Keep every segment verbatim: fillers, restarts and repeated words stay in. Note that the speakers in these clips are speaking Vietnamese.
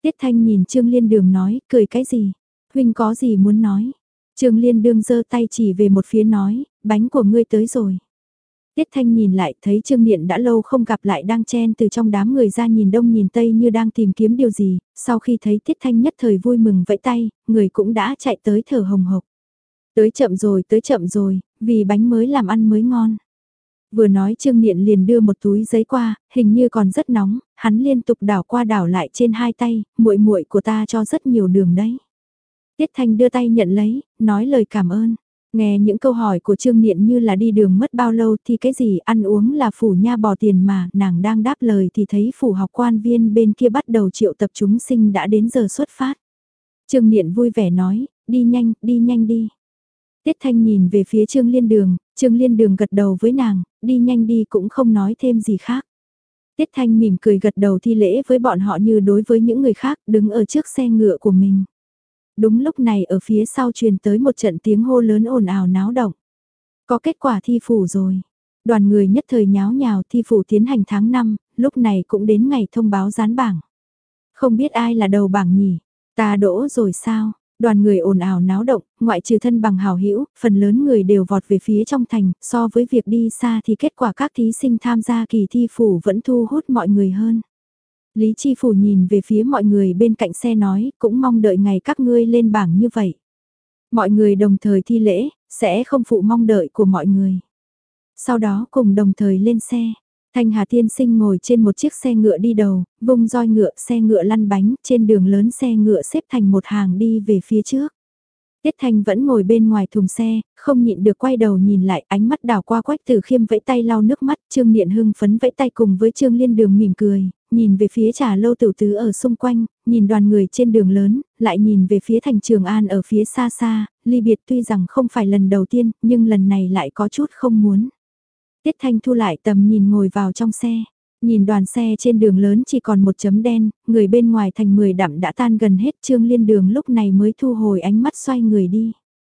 Tiết Thanh nhìn Trương Liên Đường nói, cười cái gì? Huynh có gì muốn nói? Trương Liên Đương giơ tay chỉ về một phía nói, bánh của ngươi tới rồi. Tiết Thanh nhìn lại thấy Trương Niệm đã lâu không gặp lại đang chen từ trong đám người ra nhìn đông nhìn tây như đang tìm kiếm điều gì, sau khi thấy Tiết Thanh nhất thời vui mừng vẫy tay, người cũng đã chạy tới thở hồng hộc. Tới chậm rồi, tới chậm rồi, vì bánh mới làm ăn mới ngon. Vừa nói Trương Niệm liền đưa một túi giấy qua, hình như còn rất nóng, hắn liên tục đảo qua đảo lại trên hai tay, muội muội của ta cho rất nhiều đường đấy. Tiết Thanh đưa tay nhận lấy, nói lời cảm ơn. Nghe những câu hỏi của Trương Niệm như là đi đường mất bao lâu thì cái gì ăn uống là phủ nha bỏ tiền mà, nàng đang đáp lời thì thấy phủ học quan viên bên kia bắt đầu triệu tập chúng sinh đã đến giờ xuất phát. Trương Niệm vui vẻ nói, đi nhanh, đi nhanh đi. Tiết Thanh nhìn về phía Trương Liên Đường, Trương Liên Đường gật đầu với nàng, đi nhanh đi cũng không nói thêm gì khác. Tiết Thanh mỉm cười gật đầu thi lễ với bọn họ như đối với những người khác đứng ở trước xe ngựa của mình. Đúng lúc này ở phía sau truyền tới một trận tiếng hô lớn ồn ào náo động. Có kết quả thi phủ rồi. Đoàn người nhất thời nháo nhào thi phủ tiến hành tháng năm, lúc này cũng đến ngày thông báo dán bảng. Không biết ai là đầu bảng nhỉ? Ta đỗ rồi sao? Đoàn người ồn ào náo động, ngoại trừ thân bằng hào hữu, phần lớn người đều vọt về phía trong thành, so với việc đi xa thì kết quả các thí sinh tham gia kỳ thi phủ vẫn thu hút mọi người hơn. Lý Chi Phủ nhìn về phía mọi người bên cạnh xe nói, cũng mong đợi ngày các ngươi lên bảng như vậy. Mọi người đồng thời thi lễ, sẽ không phụ mong đợi của mọi người. Sau đó cùng đồng thời lên xe. Thanh Hà tiên sinh ngồi trên một chiếc xe ngựa đi đầu, vung roi ngựa, xe ngựa lăn bánh, trên đường lớn xe ngựa xếp thành một hàng đi về phía trước. Tiết Thanh vẫn ngồi bên ngoài thùng xe, không nhịn được quay đầu nhìn lại, ánh mắt đảo qua Quách Tử Khiêm vẫy tay lau nước mắt, Trương Niệm hưng phấn vẫy tay cùng với Trương Liên Đường mỉm cười, nhìn về phía trà lâu tiểu tứ ở xung quanh, nhìn đoàn người trên đường lớn, lại nhìn về phía thành Trường An ở phía xa xa, ly biệt tuy rằng không phải lần đầu tiên, nhưng lần này lại có chút không muốn. Tiết Thanh thu lại tầm nhìn ngồi vào trong xe. Nhìn đoàn xe trên đường lớn chỉ còn một chấm đen, người bên ngoài thành mười dặm đã tan gần hết. Trương Liên Đường lúc này mới thu hồi ánh mắt xoay người đi.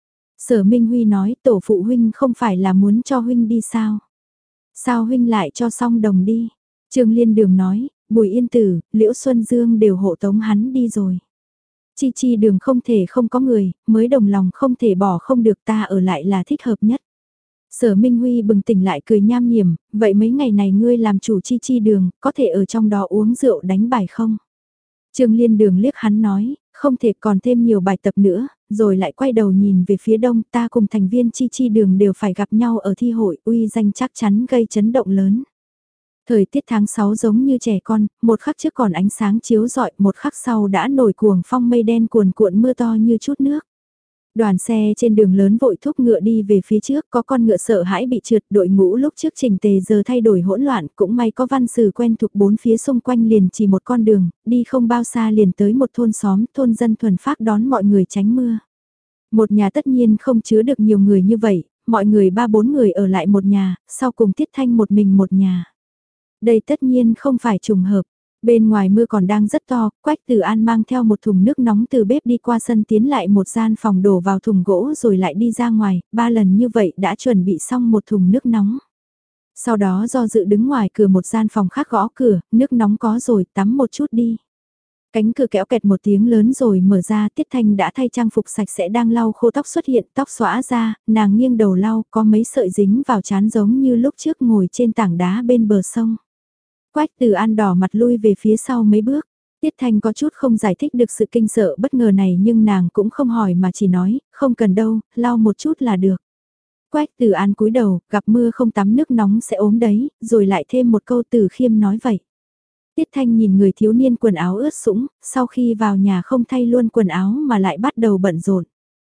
Sở Minh Huy nói tổ phụ huynh không phải là muốn cho huynh đi sao? Sao huynh lại cho xong đồng đi? Trương Liên Đường nói, Bùi Yên Tử, Liễu Xuân Dương đều hộ tống hắn đi rồi. Chi Chi Đường không thể không có người, mới đồng lòng không thể bỏ không được, ta ở lại là thích hợp nhất. Sở Minh Huy bừng tỉnh lại cười nham hiểm, vậy mấy ngày này ngươi làm chủ Chi Chi Đường, có thể ở trong đó uống rượu đánh bài không? Trương Liên Đường liếc hắn nói, không thể còn thêm nhiều bài tập nữa, rồi lại quay đầu nhìn về phía đông, ta cùng thành viên Chi Chi Đường đều phải gặp nhau ở thi hội, uy danh chắc chắn gây chấn động lớn. Thời tiết tháng sáu giống như trẻ con, một khắc trước còn ánh sáng chiếu rọi, một khắc sau đã nổi cuồng phong mây đen cuồn cuộn mưa to như chút nước. Đoàn xe trên đường lớn vội thúc ngựa đi về phía trước, có con ngựa sợ hãi bị trượt, đội ngũ lúc trước trình tề giờ thay đổi hỗn loạn, cũng may có văn sử quen thuộc bốn phía xung quanh liền chỉ một con đường, đi không bao xa liền tới một thôn xóm, thôn dân thuần phác đón mọi người tránh mưa. Một nhà tất nhiên không chứa được nhiều người như vậy, mọi người ba bốn người ở lại một nhà, sau cùng Tiết Thanh một mình một nhà. Đây tất nhiên không phải trùng hợp. Bên ngoài mưa còn đang rất to, Quách Tử An mang theo một thùng nước nóng từ bếp đi qua sân tiến lại một gian phòng đổ vào thùng gỗ rồi lại đi ra ngoài, ba lần như vậy đã chuẩn bị xong một thùng nước nóng. Sau đó do dự đứng ngoài cửa một gian phòng khác gõ cửa, nước nóng có rồi, tắm một chút đi. Cánh cửa kéo kẹt một tiếng lớn rồi mở ra, Tiết Thanh đã thay trang phục sạch sẽ đang lau khô tóc xuất hiện, tóc xõa ra, nàng nghiêng đầu lau, có mấy sợi dính vào trán giống như lúc trước ngồi trên tảng đá bên bờ sông. Quách Tử An đỏ mặt lui về phía sau mấy bước. Tiết Thanh có chút không giải thích được sự kinh sợ bất ngờ này nhưng nàng cũng không hỏi mà chỉ nói, không cần đâu, lau một chút là được. Quách Tử An cúi đầu, gặp mưa không tắm nước nóng sẽ ốm đấy, rồi lại thêm một câu Tử Khiêm nói vậy. Tiết Thanh nhìn người thiếu niên quần áo ướt sũng, sau khi vào nhà không thay luôn quần áo mà lại bắt đầu bận rộn.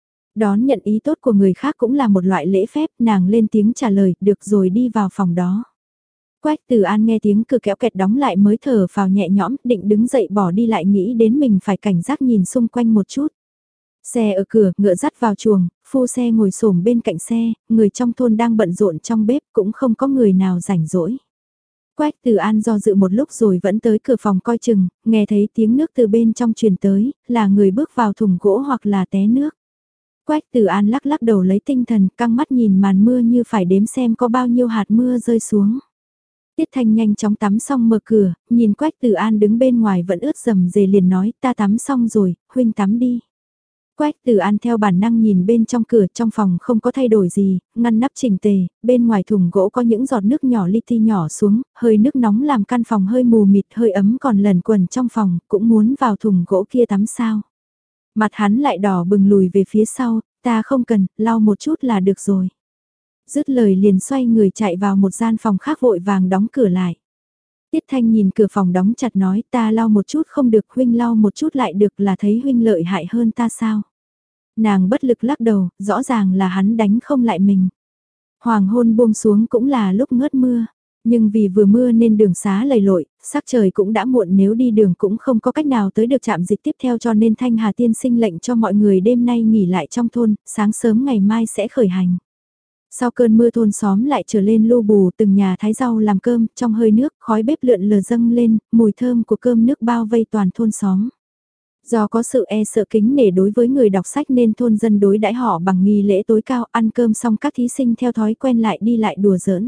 Đón nhận ý tốt của người khác cũng là một loại lễ phép, nàng lên tiếng trả lời, được rồi đi vào phòng đó. Quách Tử An nghe tiếng cửa kéo kẹt đóng lại mới thở phào nhẹ nhõm, định đứng dậy bỏ đi lại nghĩ đến mình phải cảnh giác nhìn xung quanh một chút. Xe ở cửa, ngựa dắt vào chuồng, phu xe ngồi xổm bên cạnh xe, người trong thôn đang bận rộn trong bếp cũng không có người nào rảnh rỗi. Quách Tử An do dự một lúc rồi vẫn tới cửa phòng coi chừng, nghe thấy tiếng nước từ bên trong truyền tới, là người bước vào thùng gỗ hoặc là té nước. Quách Tử An lắc lắc đầu lấy tinh thần, căng mắt nhìn màn mưa như phải đếm xem có bao nhiêu hạt mưa rơi xuống. Tiết Thanh nhanh chóng tắm xong mở cửa, nhìn Quách Tử An đứng bên ngoài vẫn ướt rầm rề liền nói ta tắm xong rồi, huynh tắm đi. Quách Tử An theo bản năng nhìn bên trong cửa, trong phòng không có thay đổi gì, ngăn nắp chỉnh tề, bên ngoài thùng gỗ có những giọt nước nhỏ li ti nhỏ xuống, hơi nước nóng làm căn phòng hơi mù mịt, hơi ấm còn lẩn quẩn trong phòng, cũng muốn vào thùng gỗ kia tắm sao. Mặt hắn lại đỏ bừng lùi về phía sau, ta không cần, lau một chút là được rồi. Dứt lời liền xoay người chạy vào một gian phòng khác vội vàng đóng cửa lại. Tiết Thanh nhìn cửa phòng đóng chặt nói ta lau một chút không được, huynh lau một chút lại được, là thấy huynh lợi hại hơn ta sao. Nàng bất lực lắc đầu, rõ ràng là hắn đánh không lại mình. Hoàng hôn buông xuống cũng là lúc ngớt mưa, nhưng vì vừa mưa nên đường xá lầy lội, sắc trời cũng đã muộn, nếu đi đường cũng không có cách nào tới được trạm dịch tiếp theo, cho nên Thanh Hà tiên sinh lệnh cho mọi người đêm nay nghỉ lại trong thôn, sáng sớm ngày mai sẽ khởi hành. Sau cơn mưa thôn xóm lại trở lên lu bù, từng nhà thái rau làm cơm, trong hơi nước, khói bếp lượn lờ dâng lên, mùi thơm của cơm nước bao vây toàn thôn xóm. Do có sự e sợ kính nể đối với người đọc sách nên thôn dân đối đãi họ bằng nghi lễ tối cao, ăn cơm xong các thí sinh theo thói quen lại đi lại đùa giỡn.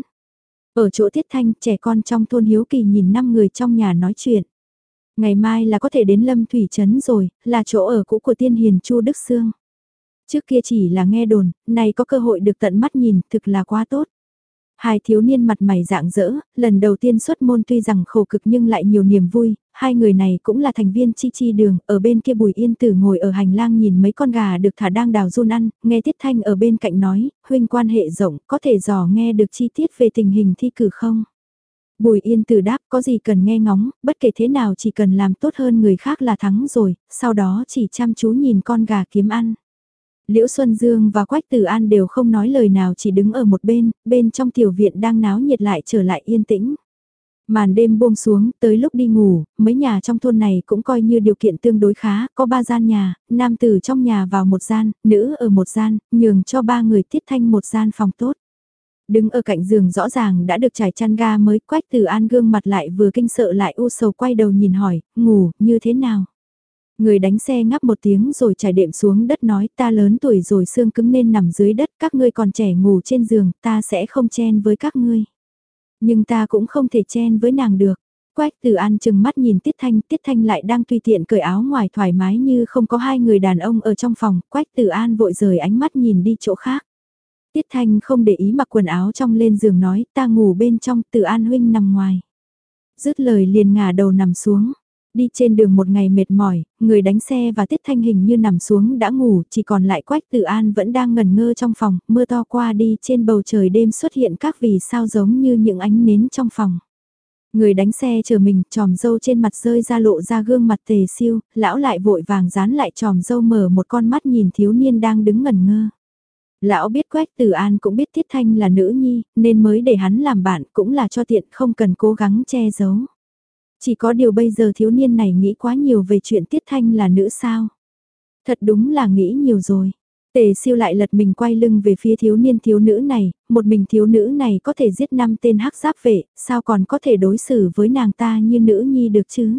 Ở chỗ Tiết Thanh, trẻ con trong thôn hiếu kỳ nhìn năm người trong nhà nói chuyện. Ngày mai là có thể đến Lâm Thủy Trấn rồi, là chỗ ở cũ của tiên hiền Chu Đức Sương. Trước kia chỉ là nghe đồn, nay có cơ hội được tận mắt nhìn, thực là quá tốt. Hai thiếu niên mặt mày rạng rỡ, lần đầu tiên xuất môn tuy rằng khổ cực nhưng lại nhiều niềm vui, hai người này cũng là thành viên chi chi đường, ở bên kia Bùi Yên Tử ngồi ở hành lang nhìn mấy con gà được thả đang đào run ăn, nghe Tiết Thanh ở bên cạnh nói, huynh quan hệ rộng, có thể dò nghe được chi tiết về tình hình thi cử không? Bùi Yên Tử đáp có gì cần nghe ngóng, bất kể thế nào chỉ cần làm tốt hơn người khác là thắng rồi, sau đó chỉ chăm chú nhìn con gà kiếm ăn. Liễu Xuân Dương và Quách Tử An đều không nói lời nào, chỉ đứng ở một bên, bên trong tiểu viện đang náo nhiệt lại trở lại yên tĩnh. Màn đêm buông xuống, tới lúc đi ngủ, mấy nhà trong thôn này cũng coi như điều kiện tương đối khá, có ba gian nhà, nam tử trong nhà vào một gian, nữ ở một gian, nhường cho ba người Tiết Thanh một gian phòng tốt. Đứng ở cạnh giường rõ ràng đã được trải chăn ga mới, Quách Tử An gương mặt lại vừa kinh sợ lại u sầu, quay đầu nhìn hỏi, ngủ, như thế nào? Người đánh xe ngắp một tiếng rồi trải đệm xuống đất nói ta lớn tuổi rồi xương cứng nên nằm dưới đất, các ngươi còn trẻ ngủ trên giường, ta sẽ không chen với các ngươi. Nhưng ta cũng không thể chen với nàng được. Quách Tử An chừng mắt nhìn Tiết Thanh, Tiết Thanh lại đang tùy tiện cởi áo ngoài thoải mái như không có hai người đàn ông ở trong phòng, Quách Tử An vội rời ánh mắt nhìn đi chỗ khác. Tiết Thanh không để ý mặc quần áo trong lên giường nói ta ngủ bên trong, Tử An huynh nằm ngoài. Dứt lời liền ngả đầu nằm xuống. Đi trên đường một ngày mệt mỏi, người đánh xe và Tiết Thanh hình như nằm xuống đã ngủ, chỉ còn lại Quách Tử An vẫn đang ngẩn ngơ trong phòng, mưa to qua đi trên bầu trời đêm xuất hiện các vì sao giống như những ánh nến trong phòng. Người đánh xe chờ mình, tròm dâu trên mặt rơi ra lộ ra gương mặt Tề Siêu, lão lại vội vàng dán lại tròm dâu mở một con mắt nhìn thiếu niên đang đứng ngẩn ngơ. Lão biết Quách Tử An cũng biết Tiết Thanh là nữ nhi, nên mới để hắn làm bạn, cũng là cho tiện không cần cố gắng che giấu. Chỉ có điều bây giờ thiếu niên này nghĩ quá nhiều về chuyện Tiết Thanh là nữ sao. Thật đúng là nghĩ nhiều rồi. Tề Siêu lại lật mình quay lưng về phía thiếu niên thiếu nữ này, một mình thiếu nữ này có thể giết năm tên hắc giáp vệ, sao còn có thể đối xử với nàng ta như nữ nhi được chứ?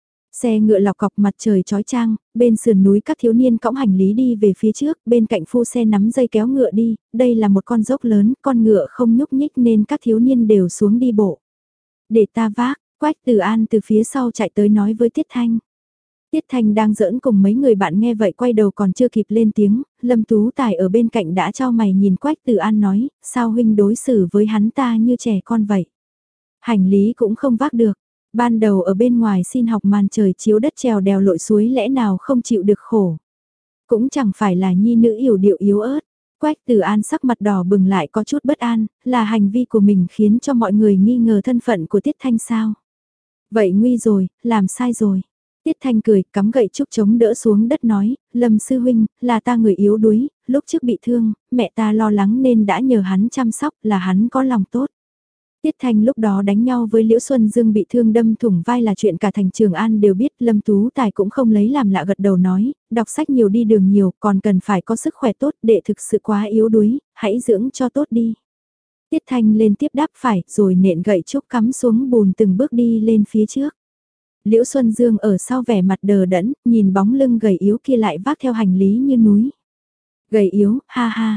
Xe ngựa lọc cọc mặt trời chói chang, bên sườn núi các thiếu niên cõng hành lý đi về phía trước, bên cạnh phu xe nắm dây kéo ngựa đi, đây là một con dốc lớn, con ngựa không nhúc nhích nên các thiếu niên đều xuống đi bộ. Để ta vác. Quách Tử An từ phía sau chạy tới nói với Tiết Thanh. Tiết Thanh đang giỡn cùng mấy người bạn nghe vậy quay đầu còn chưa kịp lên tiếng, Lâm Tú Tài ở bên cạnh đã trao mày nhìn Quách Tử An nói, sao huynh đối xử với hắn ta như trẻ con vậy? Hành lý cũng không vác được, ban đầu ở bên ngoài xin học màn trời chiếu đất trèo đèo lội suối lẽ nào không chịu được khổ. Cũng chẳng phải là nhi nữ yểu điệu yếu ớt. Quách Tử An sắc mặt đỏ bừng lại có chút bất an, là hành vi của mình khiến cho mọi người nghi ngờ thân phận của Tiết Thanh sao? Vậy nguy rồi, làm sai rồi. Tiết Thanh cười, cắm gậy trúc chống đỡ xuống đất nói, Lâm sư huynh, là ta người yếu đuối, lúc trước bị thương, mẹ ta lo lắng nên đã nhờ hắn chăm sóc, là hắn có lòng tốt. Tiết Thanh lúc đó đánh nhau với Liễu Xuân Dương bị thương đâm thủng vai là chuyện cả thành Trường An đều biết, Lâm Tú Tài cũng không lấy làm lạ gật đầu nói, đọc sách nhiều đi đường nhiều, còn cần phải có sức khỏe tốt, để thực sự quá yếu đuối, hãy dưỡng cho tốt đi. Tiết Thanh lên tiếp đáp phải, rồi nện gậy trúc cắm xuống bùn từng bước đi lên phía trước. Liễu Xuân Dương ở sau vẻ mặt đờ đẫn, nhìn bóng lưng gầy yếu kia lại vác theo hành lý như núi. Gầy yếu, ha ha.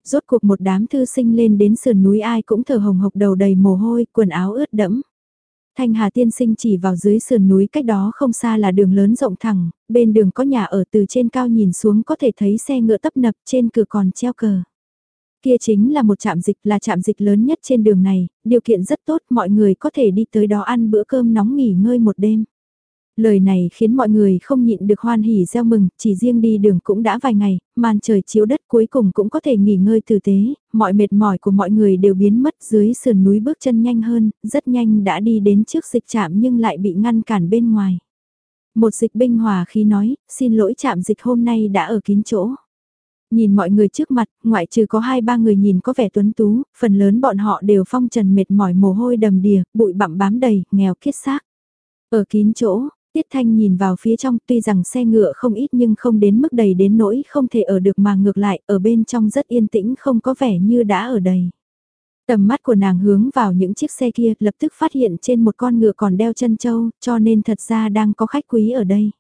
Rốt cuộc một đám thư sinh lên đến sườn núi ai cũng thở hồng hộc đầu đầy mồ hôi, quần áo ướt đẫm. Thanh Hà tiên sinh chỉ vào dưới sườn núi cách đó không xa là đường lớn rộng thẳng, bên đường có nhà ở từ trên cao nhìn xuống có thể thấy xe ngựa tấp nập trên cửa còn treo cờ. Kia chính là một trạm dịch là trạm dịch lớn nhất trên đường này, điều kiện rất tốt mọi người có thể đi tới đó ăn bữa cơm nóng nghỉ ngơi một đêm. Lời này khiến mọi người không nhịn được hoan hỉ reo mừng, chỉ riêng đi đường cũng đã vài ngày, màn trời chiếu đất cuối cùng cũng có thể nghỉ ngơi tử tế, mọi mệt mỏi của mọi người đều biến mất dưới sườn núi bước chân nhanh hơn, rất nhanh đã đi đến trước dịch trạm nhưng lại bị ngăn cản bên ngoài. Một dịch binh hòa khí nói, xin lỗi trạm dịch hôm nay đã ở kín chỗ. Nhìn mọi người trước mặt, ngoại trừ có hai ba người nhìn có vẻ tuấn tú, phần lớn bọn họ đều phong trần mệt mỏi mồ hôi đầm đìa, bụi bặm bám đầy, nghèo kiết xác. Ở kín chỗ, Tiết Thanh nhìn vào phía trong tuy rằng xe ngựa không ít nhưng không đến mức đầy đến nỗi không thể ở được mà ngược lại ở bên trong rất yên tĩnh không có vẻ như đã ở đầy. Tầm mắt của nàng hướng vào những chiếc xe kia lập tức phát hiện trên một con ngựa còn đeo chân châu cho nên thật ra đang có khách quý ở đây.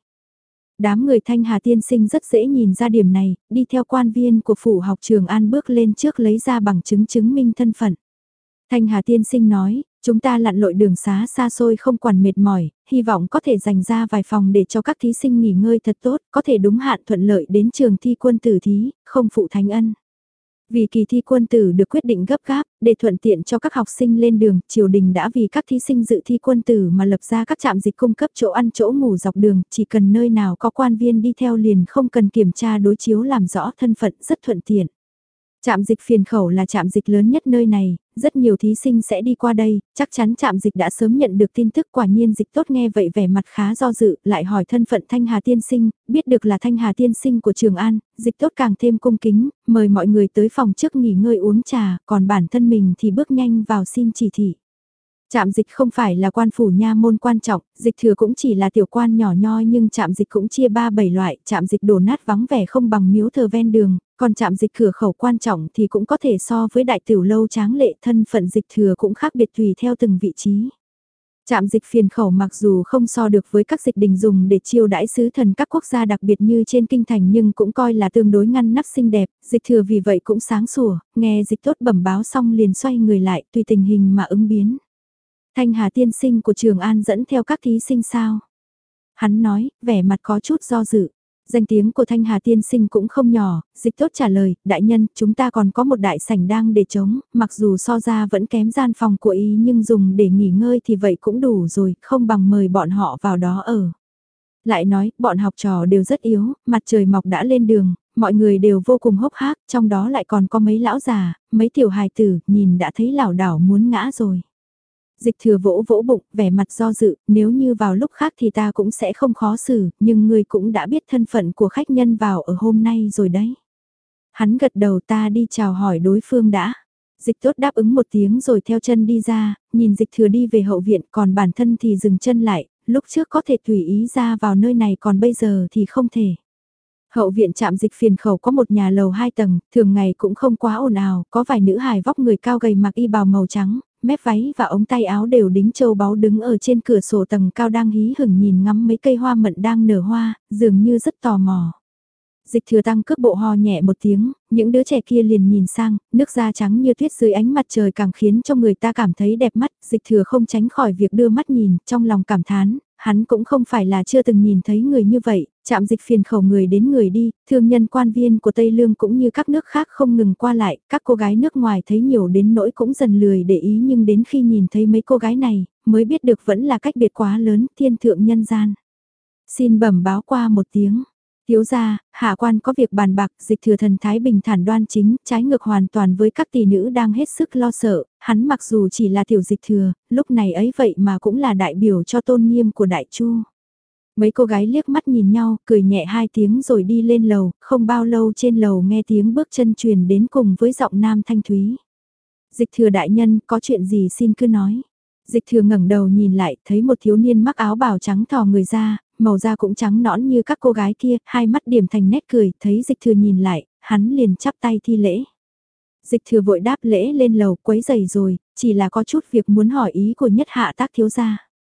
Đám người Thanh Hà tiên sinh rất dễ nhìn ra điểm này, đi theo quan viên của phủ học Trường An bước lên trước lấy ra bằng chứng chứng minh thân phận. Thanh Hà tiên sinh nói, chúng ta lặn lội đường xá xa xôi không quản mệt mỏi, hy vọng có thể dành ra vài phòng để cho các thí sinh nghỉ ngơi thật tốt, có thể đúng hạn thuận lợi đến trường thi quân tử thí, không phụ thánh ân. Vì kỳ thi quân tử được quyết định gấp gáp, để thuận tiện cho các học sinh lên đường, triều đình đã vì các thí sinh dự thi quân tử mà lập ra các trạm dịch cung cấp chỗ ăn chỗ ngủ dọc đường, chỉ cần nơi nào có quan viên đi theo liền không cần kiểm tra đối chiếu làm rõ thân phận rất thuận tiện. Trạm dịch Phiền Khẩu là trạm dịch lớn nhất nơi này, rất nhiều thí sinh sẽ đi qua đây, chắc chắn trạm dịch đã sớm nhận được tin tức quả nhiên dịch tốt nghe vậy vẻ mặt khá do dự, lại hỏi thân phận Thanh Hà tiên sinh, biết được là Thanh Hà tiên sinh của Trường An, dịch tốt càng thêm cung kính, mời mọi người tới phòng trước nghỉ ngơi uống trà, còn bản thân mình thì bước nhanh vào xin chỉ thị. Trạm dịch không phải là quan phủ nha môn quan trọng, dịch thừa cũng chỉ là tiểu quan nhỏ nhoi nhưng trạm dịch cũng chia ba bảy loại, trạm dịch đổ nát vắng vẻ không bằng miếu thờ ven đường, còn trạm dịch cửa khẩu quan trọng thì cũng có thể so với đại tiểu lâu tráng lệ thân phận dịch thừa cũng khác biệt tùy theo từng vị trí. Trạm dịch Phiền Khẩu mặc dù không so được với các dịch đình dùng để chiêu đãi sứ thần các quốc gia đặc biệt như trên kinh thành nhưng cũng coi là tương đối ngăn nắp xinh đẹp, dịch thừa vì vậy cũng sáng sủa, nghe dịch tốt bẩm báo xong liền xoay người lại tùy tình hình mà ứng biến. Thanh Hà tiên sinh của Trường An dẫn theo các thí sinh sao? Hắn nói, vẻ mặt có chút do dự. Danh tiếng của Thanh Hà tiên sinh cũng không nhỏ, dịch tốt trả lời, đại nhân, chúng ta còn có một đại sảnh đang để trống, mặc dù so ra vẫn kém gian phòng của ý nhưng dùng để nghỉ ngơi thì vậy cũng đủ rồi, không bằng mời bọn họ vào đó ở. Lại nói, bọn học trò đều rất yếu, mặt trời mọc đã lên đường, mọi người đều vô cùng hốc hác, trong đó lại còn có mấy lão già, mấy tiểu hài tử, nhìn đã thấy lảo đảo muốn ngã rồi. Dịch thừa vỗ vỗ bụng, vẻ mặt do dự, nếu như vào lúc khác thì ta cũng sẽ không khó xử, nhưng ngươi cũng đã biết thân phận của khách nhân vào ở hôm nay rồi đấy. Hắn gật đầu ta đi chào hỏi đối phương đã. Dịch tốt đáp ứng một tiếng rồi theo chân đi ra, nhìn dịch thừa đi về hậu viện còn bản thân thì dừng chân lại, lúc trước có thể tùy ý ra vào nơi này còn bây giờ thì không thể. Hậu viện trạm dịch Phiền Khẩu có một nhà lầu hai tầng, thường ngày cũng không quá ồn ào, có vài nữ hài vóc người cao gầy mặc y bào màu trắng, mép váy và ống tay áo đều đính châu báu đứng ở trên cửa sổ tầng cao đang hí hửng nhìn ngắm mấy cây hoa mận đang nở hoa, dường như rất tò mò. Dịch thừa tăng cước bộ ho nhẹ một tiếng, những đứa trẻ kia liền nhìn sang, nước da trắng như tuyết dưới ánh mặt trời càng khiến cho người ta cảm thấy đẹp mắt, dịch thừa không tránh khỏi việc đưa mắt nhìn, trong lòng cảm thán, hắn cũng không phải là chưa từng nhìn thấy người như vậy, trạm dịch Phiền Khẩu người đến người đi, thương nhân quan viên của Tây Lương cũng như các nước khác không ngừng qua lại, các cô gái nước ngoài thấy nhiều đến nỗi cũng dần lười để ý nhưng đến khi nhìn thấy mấy cô gái này, mới biết được vẫn là cách biệt quá lớn, thiên thượng nhân gian. Xin bẩm báo qua một tiếng. Thiếu gia, hạ quan có việc bàn bạc, dịch thừa thần thái bình thản đoan chính, trái ngược hoàn toàn với các tỷ nữ đang hết sức lo sợ, hắn mặc dù chỉ là tiểu dịch thừa, lúc này ấy vậy mà cũng là đại biểu cho tôn nghiêm của đại chu. Mấy cô gái liếc mắt nhìn nhau, cười nhẹ hai tiếng rồi đi lên lầu, không bao lâu trên lầu nghe tiếng bước chân truyền đến cùng với giọng nam thanh thúy. Dịch thừa đại nhân, có chuyện gì xin cứ nói. Dịch thừa ngẩng đầu nhìn lại, thấy một thiếu niên mắc áo bào trắng thò người ra, màu da cũng trắng nõn như các cô gái kia, hai mắt điểm thành nét cười, thấy dịch thừa nhìn lại, hắn liền chắp tay thi lễ. Dịch thừa vội đáp lễ lên lầu quấy giày rồi, chỉ là có chút việc muốn hỏi ý của nhất hạ tác thiếu gia.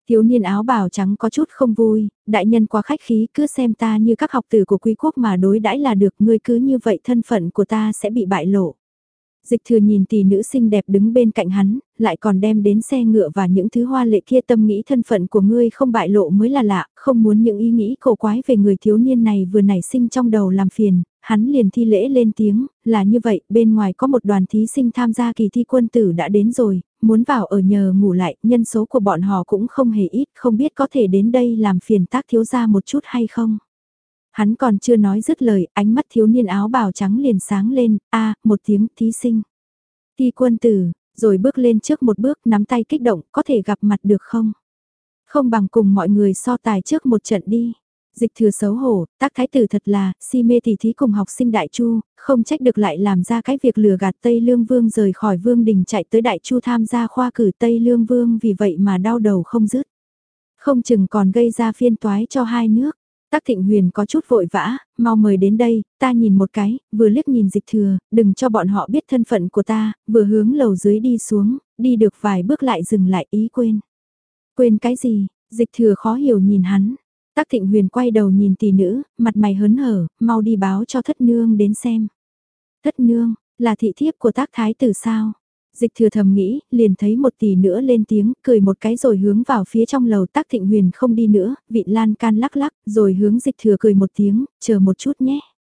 Thiếu niên áo bào trắng có chút không vui, đại nhân quá khách khí, cứ xem ta như các học tử của quý quốc mà đối đãi là được, ngươi cứ như vậy thân phận của ta sẽ bị bại lộ. Dịch thừa nhìn tỷ nữ xinh đẹp đứng bên cạnh hắn, lại còn đem đến xe ngựa và những thứ hoa lệ kia, tâm nghĩ thân phận của ngươi không bại lộ mới là lạ, không muốn những ý nghĩ cổ quái về người thiếu niên này vừa nảy sinh trong đầu làm phiền, hắn liền thi lễ lên tiếng, là như vậy, bên ngoài có một đoàn thí sinh tham gia kỳ thi quân tử đã đến rồi, muốn vào ở nhờ ngủ lại, nhân số của bọn họ cũng không hề ít, không biết có thể đến đây làm phiền tác thiếu gia một chút hay không. Hắn còn chưa nói dứt lời, ánh mắt thiếu niên áo bào trắng liền sáng lên, a một tiếng thí sinh. Thi quân tử, rồi bước lên trước một bước nắm tay kích động, có thể gặp mặt được không? Không bằng cùng mọi người so tài trước một trận đi. Dịch thừa xấu hổ, tác thái tử thật là, si mê tỉ thí cùng học sinh Đại Chu, không trách được lại làm ra cái việc lừa gạt Tây Lương Vương rời khỏi Vương đình chạy tới Đại Chu tham gia khoa cử Tây Lương Vương vì vậy mà đau đầu không dứt. Không chừng còn gây ra phiên toái cho hai nước. Tắc Thịnh Huyền có chút vội vã, mau mời đến đây, ta nhìn một cái, vừa liếc nhìn dịch thừa, đừng cho bọn họ biết thân phận của ta, vừa hướng lầu dưới đi xuống, đi được vài bước lại dừng lại ý quên. Quên cái gì, dịch thừa khó hiểu nhìn hắn. Tắc Thịnh Huyền quay đầu nhìn tỷ nữ, mặt mày hớn hở, mau đi báo cho thất nương đến xem. Thất nương, là thị thiếp của tác thái tử sao? Dịch thừa thầm nghĩ, liền thấy một tỷ nữa lên tiếng, cười một cái rồi hướng vào phía trong lầu. Tác Thịnh Huyền không đi nữa, vị lan can lắc lắc, rồi hướng dịch thừa cười một tiếng, chờ một chút nhé.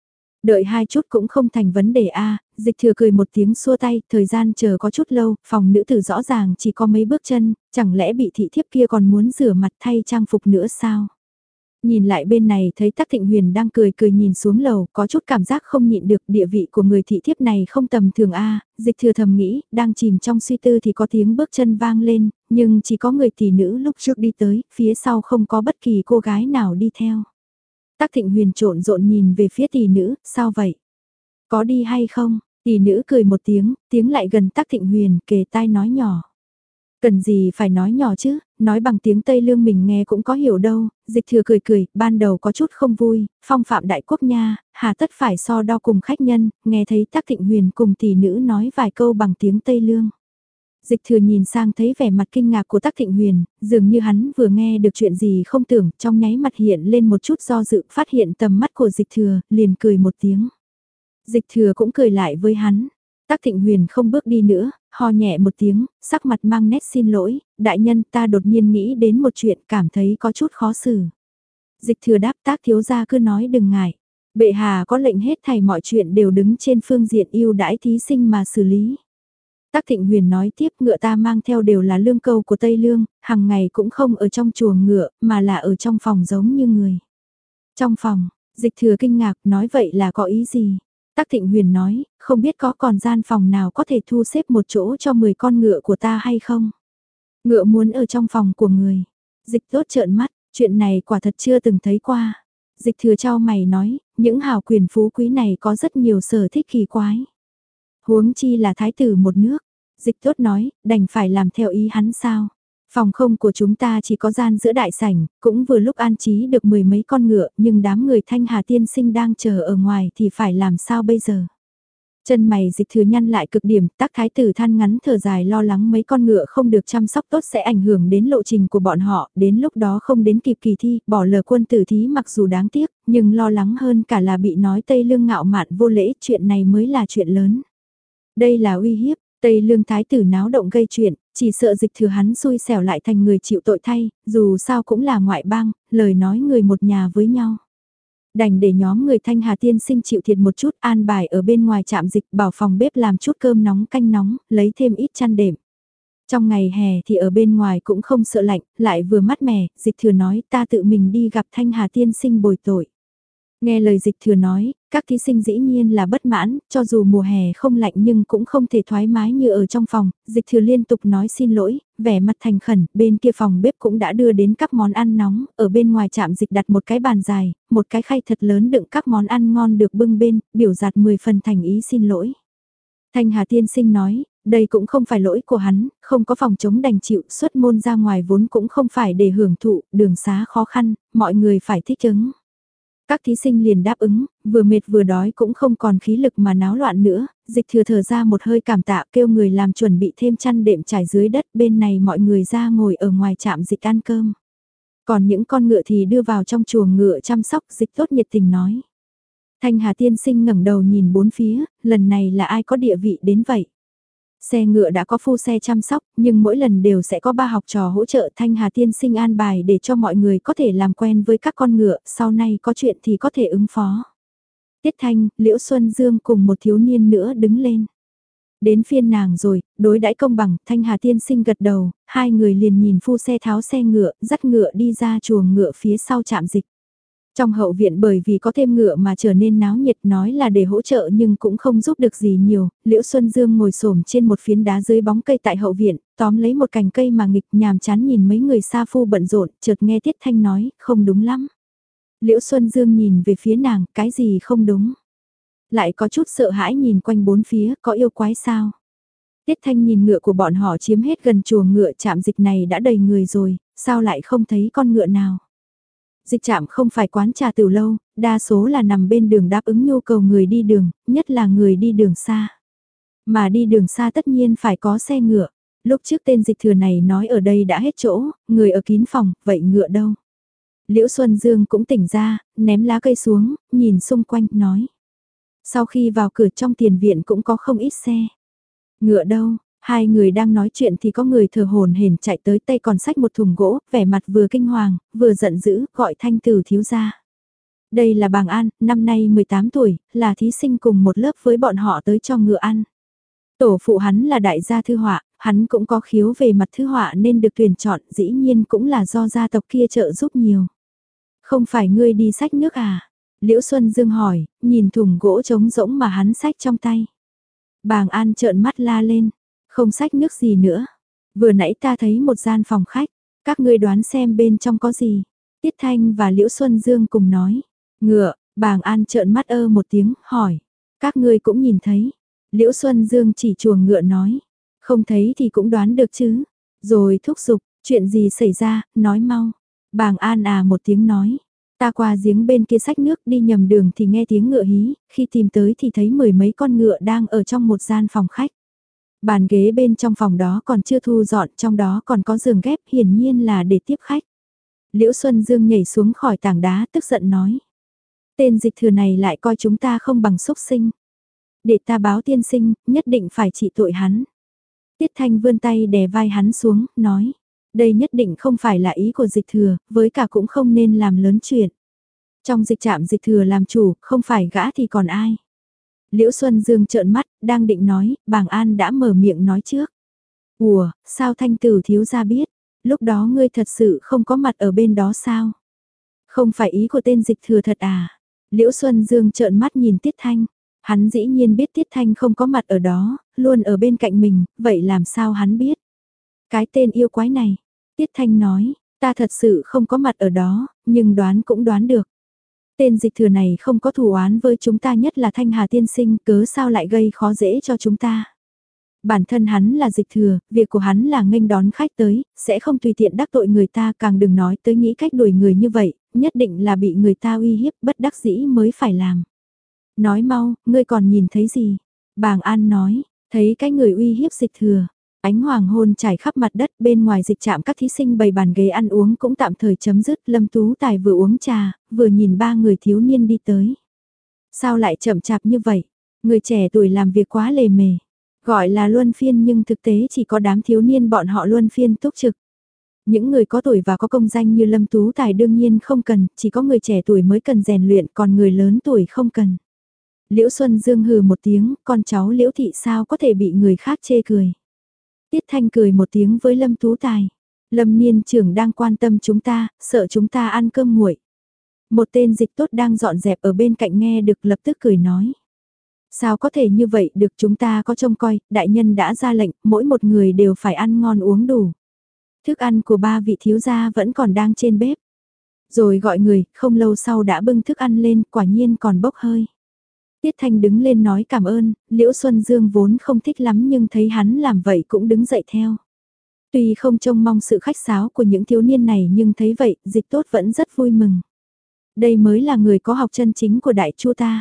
Đợi hai chút cũng không thành vấn đề a. Dịch thừa cười một tiếng xua tay, thời gian chờ có chút lâu, phòng nữ tử rõ ràng chỉ có mấy bước chân, chẳng lẽ bị thị thiếp kia còn muốn rửa mặt thay trang phục nữa sao? Nhìn lại bên này thấy Tắc Thịnh Huyền đang cười cười nhìn xuống lầu, có chút cảm giác không nhịn được, địa vị của người thị thiếp này không tầm thường a. Dịch thừa thầm nghĩ, đang chìm trong suy tư thì có tiếng bước chân vang lên, nhưng chỉ có người tỷ nữ lúc trước đi tới, phía sau không có bất kỳ cô gái nào đi theo. Tắc Thịnh Huyền trộn rộn nhìn về phía tỷ nữ, sao vậy? Có đi hay không? Tỷ nữ cười một tiếng, tiếng lại gần Tắc Thịnh Huyền, kề tai nói nhỏ. Cần gì phải nói nhỏ chứ, nói bằng tiếng Tây Lương mình nghe cũng có hiểu đâu. Dịch thừa cười cười, ban đầu có chút không vui, phong phạm đại quốc nha, hà tất phải so đo cùng khách nhân, nghe thấy Tắc Thịnh Huyền cùng tỷ nữ nói vài câu bằng tiếng Tây Lương. Dịch thừa nhìn sang thấy vẻ mặt kinh ngạc của Tắc Thịnh Huyền, dường như hắn vừa nghe được chuyện gì không tưởng, trong nháy mặt hiện lên một chút do dự, phát hiện tầm mắt của dịch thừa, liền cười một tiếng. Dịch thừa cũng cười lại với hắn. Tắc Thịnh Huyền không bước đi nữa, ho nhẹ một tiếng, sắc mặt mang nét xin lỗi, đại nhân ta đột nhiên nghĩ đến một chuyện cảm thấy có chút khó xử. Dịch thừa đáp Tác thiếu gia cứ nói đừng ngại. Bệ hạ có lệnh hết thảy mọi chuyện đều đứng trên phương diện ưu đãi thí sinh mà xử lý. Tắc Thịnh Huyền nói tiếp ngựa ta mang theo đều là lương câu của Tây Lương, hàng ngày cũng không ở trong chuồng ngựa mà là ở trong phòng giống như người. Trong phòng, dịch thừa kinh ngạc nói vậy là có ý gì? Tắc Thịnh Huyền nói, không biết có còn gian phòng nào có thể thu xếp một chỗ cho mười con ngựa của ta hay không? Ngựa muốn ở trong phòng của người. Dịch tốt trợn mắt, chuyện này quả thật chưa từng thấy qua. Dịch thừa trao mày nói, những hào quyền phú quý này có rất nhiều sở thích kỳ quái. Huống chi là thái tử một nước. Dịch tốt nói, đành phải làm theo ý hắn sao? Phòng không của chúng ta chỉ có gian giữa đại sảnh, cũng vừa lúc an trí được mười mấy con ngựa, nhưng đám người Thanh Hà tiên sinh đang chờ ở ngoài thì phải làm sao bây giờ? Chân mày dịch thừa nhăn lại cực điểm, Tác thái tử than ngắn thở dài lo lắng mấy con ngựa không được chăm sóc tốt sẽ ảnh hưởng đến lộ trình của bọn họ, đến lúc đó không đến kịp kỳ thi, bỏ lờ quân tử thí mặc dù đáng tiếc, nhưng lo lắng hơn cả là bị nói Tây Lương ngạo mạn vô lễ, chuyện này mới là chuyện lớn. Đây là uy hiếp. Tây Lương thái tử náo động gây chuyện, chỉ sợ dịch thừa hắn xui xẻo lại thành người chịu tội thay, dù sao cũng là ngoại bang, lời nói người một nhà với nhau. Đành để nhóm người Thanh Hà tiên sinh chịu thiệt một chút, an bài ở bên ngoài trạm dịch, bảo phòng bếp làm chút cơm nóng canh nóng, lấy thêm ít chăn đệm. Trong ngày hè thì ở bên ngoài cũng không sợ lạnh, lại vừa mát mẻ, dịch thừa nói ta tự mình đi gặp Thanh Hà tiên sinh bồi tội. Nghe lời dịch thừa nói, các thí sinh dĩ nhiên là bất mãn, cho dù mùa hè không lạnh nhưng cũng không thể thoải mái như ở trong phòng, dịch thừa liên tục nói xin lỗi, vẻ mặt thành khẩn, bên kia phòng bếp cũng đã đưa đến các món ăn nóng, ở bên ngoài trạm dịch đặt một cái bàn dài, một cái khay thật lớn đựng các món ăn ngon được bưng bên, biểu đạt mười phần thành ý xin lỗi. Thanh Hà tiên sinh nói, đây cũng không phải lỗi của hắn, không có phòng chống đành chịu, xuất môn ra ngoài vốn cũng không phải để hưởng thụ, đường xá khó khăn, mọi người phải thích ứng. Các thí sinh liền đáp ứng, vừa mệt vừa đói cũng không còn khí lực mà náo loạn nữa, Dịch Thừa thở ra một hơi cảm tạ kêu người làm chuẩn bị thêm chăn đệm trải dưới đất, bên này mọi người ra ngồi ở ngoài trạm Dịch ăn cơm. Còn những con ngựa thì đưa vào trong chuồng ngựa chăm sóc, Dịch Tốt nhiệt tình nói. Thanh Hà tiên sinh ngẩng đầu nhìn bốn phía, lần này là ai có địa vị đến vậy? Xe ngựa đã có phu xe chăm sóc, nhưng mỗi lần đều sẽ có ba học trò hỗ trợ. Thanh Hà tiên sinh an bài để cho mọi người có thể làm quen với các con ngựa, sau này có chuyện thì có thể ứng phó. Tiết Thanh, Liễu Xuân Dương cùng một thiếu niên nữa đứng lên. Đến phiên nàng rồi, đối đãi công bằng, Thanh Hà tiên sinh gật đầu, hai người liền nhìn phu xe tháo xe ngựa, dắt ngựa đi ra chuồng ngựa phía sau trạm Dịch. Trong hậu viện bởi vì có thêm ngựa mà trở nên náo nhiệt, nói là để hỗ trợ nhưng cũng không giúp được gì nhiều, Liễu Xuân Dương ngồi xổm trên một phiến đá dưới bóng cây tại hậu viện, tóm lấy một cành cây mà nghịch nhàm chán nhìn mấy người sa phu bận rộn, chợt nghe Tiết Thanh nói, không đúng lắm. Liễu Xuân Dương nhìn về phía nàng, cái gì không đúng? Lại có chút sợ hãi nhìn quanh bốn phía, có yêu quái sao? Tiết Thanh nhìn ngựa của bọn họ chiếm hết gần chuồng ngựa trạm Dịch này đã đầy người rồi, sao lại không thấy con ngựa nào? Dịch trạm không phải quán trà từ lâu, đa số là nằm bên đường đáp ứng nhu cầu người đi đường, nhất là người đi đường xa. Mà đi đường xa tất nhiên phải có xe ngựa. Lúc trước tên Dịch Thừa này nói ở đây đã hết chỗ, người ở kín phòng, vậy ngựa đâu? Liễu Xuân Dương cũng tỉnh ra, ném lá cây xuống, nhìn xung quanh, nói. Sau khi vào cửa trong tiền viện cũng có không ít xe. Ngựa đâu? Hai người đang nói chuyện thì có người thờ hồn hển chạy tới, tay còn xách một thùng gỗ, vẻ mặt vừa kinh hoàng, vừa giận dữ, gọi Thanh Tử thiếu gia. Đây là Bàng An, năm nay mười tám tuổi, là thí sinh cùng một lớp với bọn họ tới cho ngựa ăn. Tổ phụ hắn là đại gia thư họa, hắn cũng có khiếu về mặt thư họa nên được tuyển chọn, dĩ nhiên cũng là do gia tộc kia trợ giúp nhiều. Không phải ngươi đi xách nước à? Liễu Xuân Dương hỏi, nhìn thùng gỗ trống rỗng mà hắn xách trong tay. Bàng An trợn mắt la lên. Không xách nước gì nữa. Vừa nãy ta thấy một gian phòng khách. Các ngươi đoán xem bên trong có gì. Tiết Thanh và Liễu Xuân Dương cùng nói. Ngựa, Bàng An trợn mắt ơ một tiếng, hỏi. Các ngươi cũng nhìn thấy. Liễu Xuân Dương chỉ chuồng ngựa nói. Không thấy thì cũng đoán được chứ. Rồi thúc giục, chuyện gì xảy ra, nói mau. Bàng An à một tiếng nói. Ta qua giếng bên kia xách nước đi nhầm đường thì nghe tiếng ngựa hí. Khi tìm tới thì thấy mười mấy con ngựa đang ở trong một gian phòng khách. Bàn ghế bên trong phòng đó còn chưa thu dọn, trong đó còn có giường ghép, hiển nhiên là để tiếp khách. Liễu Xuân Dương nhảy xuống khỏi tảng đá tức giận nói. Tên Dịch Thừa này lại coi chúng ta không bằng xúc sinh. Để ta báo tiên sinh, nhất định phải trị tội hắn. Tiết Thanh vươn tay đè vai hắn xuống, nói. Đây nhất định không phải là ý của Dịch Thừa, với cả cũng không nên làm lớn chuyện. Trong dịch trạm Dịch Thừa làm chủ, không phải gã thì còn ai. Liễu Xuân Dương trợn mắt, đang định nói, Bàng An đã mở miệng nói trước. Ủa, sao Thanh Tử thiếu gia biết? Lúc đó ngươi thật sự không có mặt ở bên đó sao? Không phải ý của tên Dịch Thừa thật à? Liễu Xuân Dương trợn mắt nhìn Tiết Thanh. Hắn dĩ nhiên biết Tiết Thanh không có mặt ở đó, luôn ở bên cạnh mình, vậy làm sao hắn biết? Cái tên yêu quái này. Tiết Thanh nói, ta thật sự không có mặt ở đó, nhưng đoán cũng đoán được. Tên Dịch Thừa này không có thù oán với chúng ta, nhất là Thanh Hà tiên sinh, cớ sao lại gây khó dễ cho chúng ta. Bản thân hắn là Dịch Thừa, việc của hắn là nghênh đón khách tới, sẽ không tùy tiện đắc tội người ta, càng đừng nói tới nghĩ cách đuổi người như vậy, nhất định là bị người ta uy hiếp, bất đắc dĩ mới phải làm. Nói mau, ngươi còn nhìn thấy gì? Bàng An nói, thấy cái người uy hiếp Dịch Thừa. Ánh hoàng hôn trải khắp mặt đất, bên ngoài dịch trạm các thí sinh bày bàn ghế ăn uống cũng tạm thời chấm dứt. Lâm Tú Tài vừa uống trà, vừa nhìn ba người thiếu niên đi tới. Sao lại chậm chạp như vậy? Người trẻ tuổi làm việc quá lề mề. Gọi là luân phiên nhưng thực tế chỉ có đám thiếu niên bọn họ luân phiên túc trực. Những người có tuổi và có công danh như Lâm Tú Tài đương nhiên không cần, chỉ có người trẻ tuổi mới cần rèn luyện, còn người lớn tuổi không cần. Liễu Xuân Dương hừ một tiếng, con cháu Liễu Thị sao có thể bị người khác chê cười. Tiết Thanh cười một tiếng với Lâm Tú Tài. Lâm Niên trưởng đang quan tâm chúng ta, sợ chúng ta ăn cơm nguội. Một tên dịch tốt đang dọn dẹp ở bên cạnh nghe được lập tức cười nói. Sao có thể như vậy được, chúng ta có trông coi, đại nhân đã ra lệnh, mỗi một người đều phải ăn ngon uống đủ. Thức ăn của ba vị thiếu gia vẫn còn đang trên bếp. Rồi gọi người, không lâu sau đã bưng thức ăn lên, quả nhiên còn bốc hơi. Tiết Thanh đứng lên nói cảm ơn, Liễu Xuân Dương vốn không thích lắm nhưng thấy hắn làm vậy cũng đứng dậy theo. Tuy không trông mong sự khách sáo của những thiếu niên này nhưng thấy vậy, dịch tốt vẫn rất vui mừng. Đây mới là người có học chân chính của đại chu ta.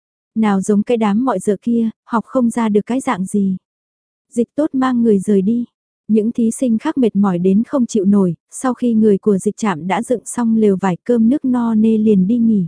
Nào giống cái đám mọi giờ kia, học không ra được cái dạng gì. Dịch tốt mang người rời đi. Những thí sinh khác mệt mỏi đến không chịu nổi, sau khi người của dịch trạm đã dựng xong lều vải cơm nước no nê liền đi nghỉ.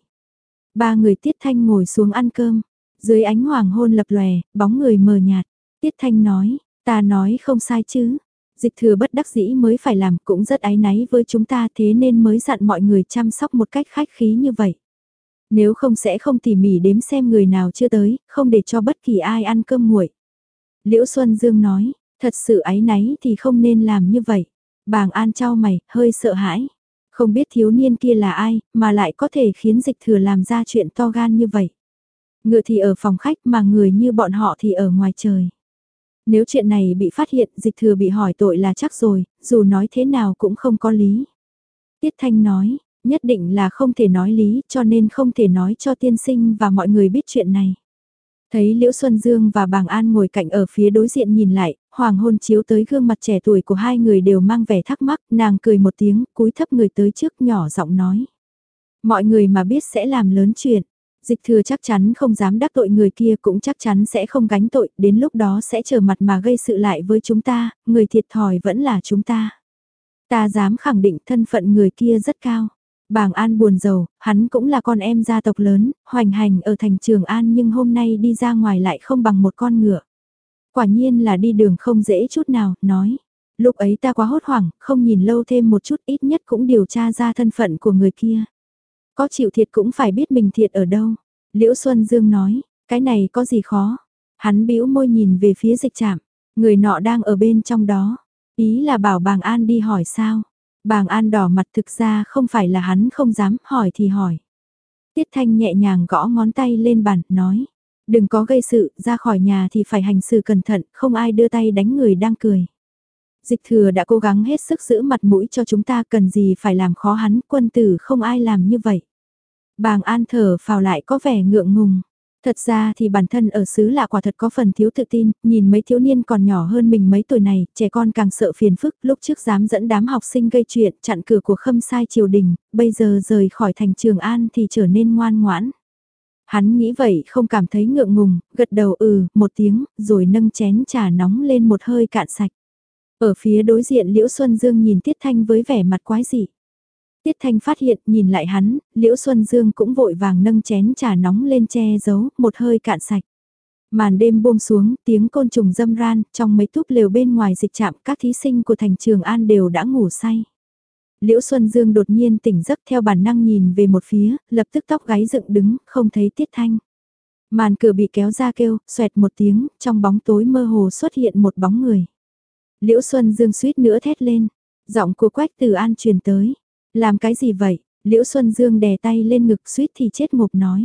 Ba người Tiết Thanh ngồi xuống ăn cơm. Dưới ánh hoàng hôn lập lòe, bóng người mờ nhạt. Tiết Thanh nói, ta nói không sai chứ. Dịch thừa bất đắc dĩ mới phải làm, cũng rất áy náy với chúng ta, thế nên mới dặn mọi người chăm sóc một cách khách khí như vậy. Nếu không sẽ không tỉ mỉ đếm xem người nào chưa tới, không để cho bất kỳ ai ăn cơm nguội. Liễu Xuân Dương nói, thật sự áy náy thì không nên làm như vậy. Bàng An chau mày, hơi sợ hãi. Không biết thiếu niên kia là ai, mà lại có thể khiến dịch thừa làm ra chuyện to gan như vậy. Ngựa thì ở phòng khách mà người như bọn họ thì ở ngoài trời. Nếu chuyện này bị phát hiện, dịch thừa bị hỏi tội là chắc rồi, dù nói thế nào cũng không có lý. Tiết Thanh nói, nhất định là không thể nói lý, cho nên không thể nói cho tiên sinh và mọi người biết chuyện này. Thấy Liễu Xuân Dương và Bàng An ngồi cạnh ở phía đối diện nhìn lại, hoàng hôn chiếu tới gương mặt trẻ tuổi của hai người đều mang vẻ thắc mắc, nàng cười một tiếng, cúi thấp người tới trước nhỏ giọng nói. Mọi người mà biết sẽ làm lớn chuyện. Dịch thừa chắc chắn không dám đắc tội người kia, cũng chắc chắn sẽ không gánh tội, đến lúc đó sẽ trở mặt mà gây sự lại với chúng ta, người thiệt thòi vẫn là chúng ta. Ta dám khẳng định thân phận người kia rất cao. Bàng An buồn rầu, hắn cũng là con em gia tộc lớn, hoành hành ở thành Trường An nhưng hôm nay đi ra ngoài lại không bằng một con ngựa. Quả nhiên là đi đường không dễ chút nào, nói. Lúc ấy ta quá hốt hoảng, không nhìn lâu thêm một chút, ít nhất cũng điều tra ra thân phận của người kia. Có chịu thiệt cũng phải biết mình thiệt ở đâu. Liễu Xuân Dương nói, cái này có gì khó. Hắn bĩu môi nhìn về phía dịch trạm, người nọ đang ở bên trong đó. Ý là bảo Bàng An đi hỏi sao. Bàng An đỏ mặt, thực ra không phải là hắn không dám, hỏi thì hỏi. Tiết Thanh nhẹ nhàng gõ ngón tay lên bàn, nói. Đừng có gây sự, ra khỏi nhà thì phải hành xử cẩn thận, không ai đưa tay đánh người đang cười. Dịch thừa đã cố gắng hết sức giữ mặt mũi cho chúng ta, cần gì phải làm khó hắn, quân tử không ai làm như vậy. Bàng An thở phào lại có vẻ ngượng ngùng. Thật ra thì bản thân ở xứ lạ quả thật có phần thiếu tự tin, nhìn mấy thiếu niên còn nhỏ hơn mình mấy tuổi này, trẻ con càng sợ phiền phức, lúc trước dám dẫn đám học sinh gây chuyện, chặn cửa của Khâm Sai triều đình, bây giờ rời khỏi thành Trường An thì trở nên ngoan ngoãn. Hắn nghĩ vậy không cảm thấy ngượng ngùng, gật đầu ừ, một tiếng, rồi nâng chén trà nóng lên một hơi cạn sạch. Ở phía đối diện Liễu Xuân Dương nhìn Tiết Thanh với vẻ mặt quái dị. Tiết Thanh phát hiện, nhìn lại hắn, Liễu Xuân Dương cũng vội vàng nâng chén trà nóng lên che giấu, một hơi cạn sạch. Màn đêm buông xuống, tiếng côn trùng râm ran, trong mấy túp lều bên ngoài dịch trạm, các thí sinh của thành Trường An đều đã ngủ say. Liễu Xuân Dương đột nhiên tỉnh giấc theo bản năng nhìn về một phía, lập tức tóc gáy dựng đứng, không thấy Tiết Thanh. Màn cửa bị kéo ra kêu, xoẹt một tiếng, trong bóng tối mơ hồ xuất hiện một bóng người. Liễu Xuân Dương suýt nữa thét lên, giọng của Quách Từ An truyền tới. Làm cái gì vậy? Liễu Xuân Dương đè tay lên ngực suýt thì chết ngộp nói.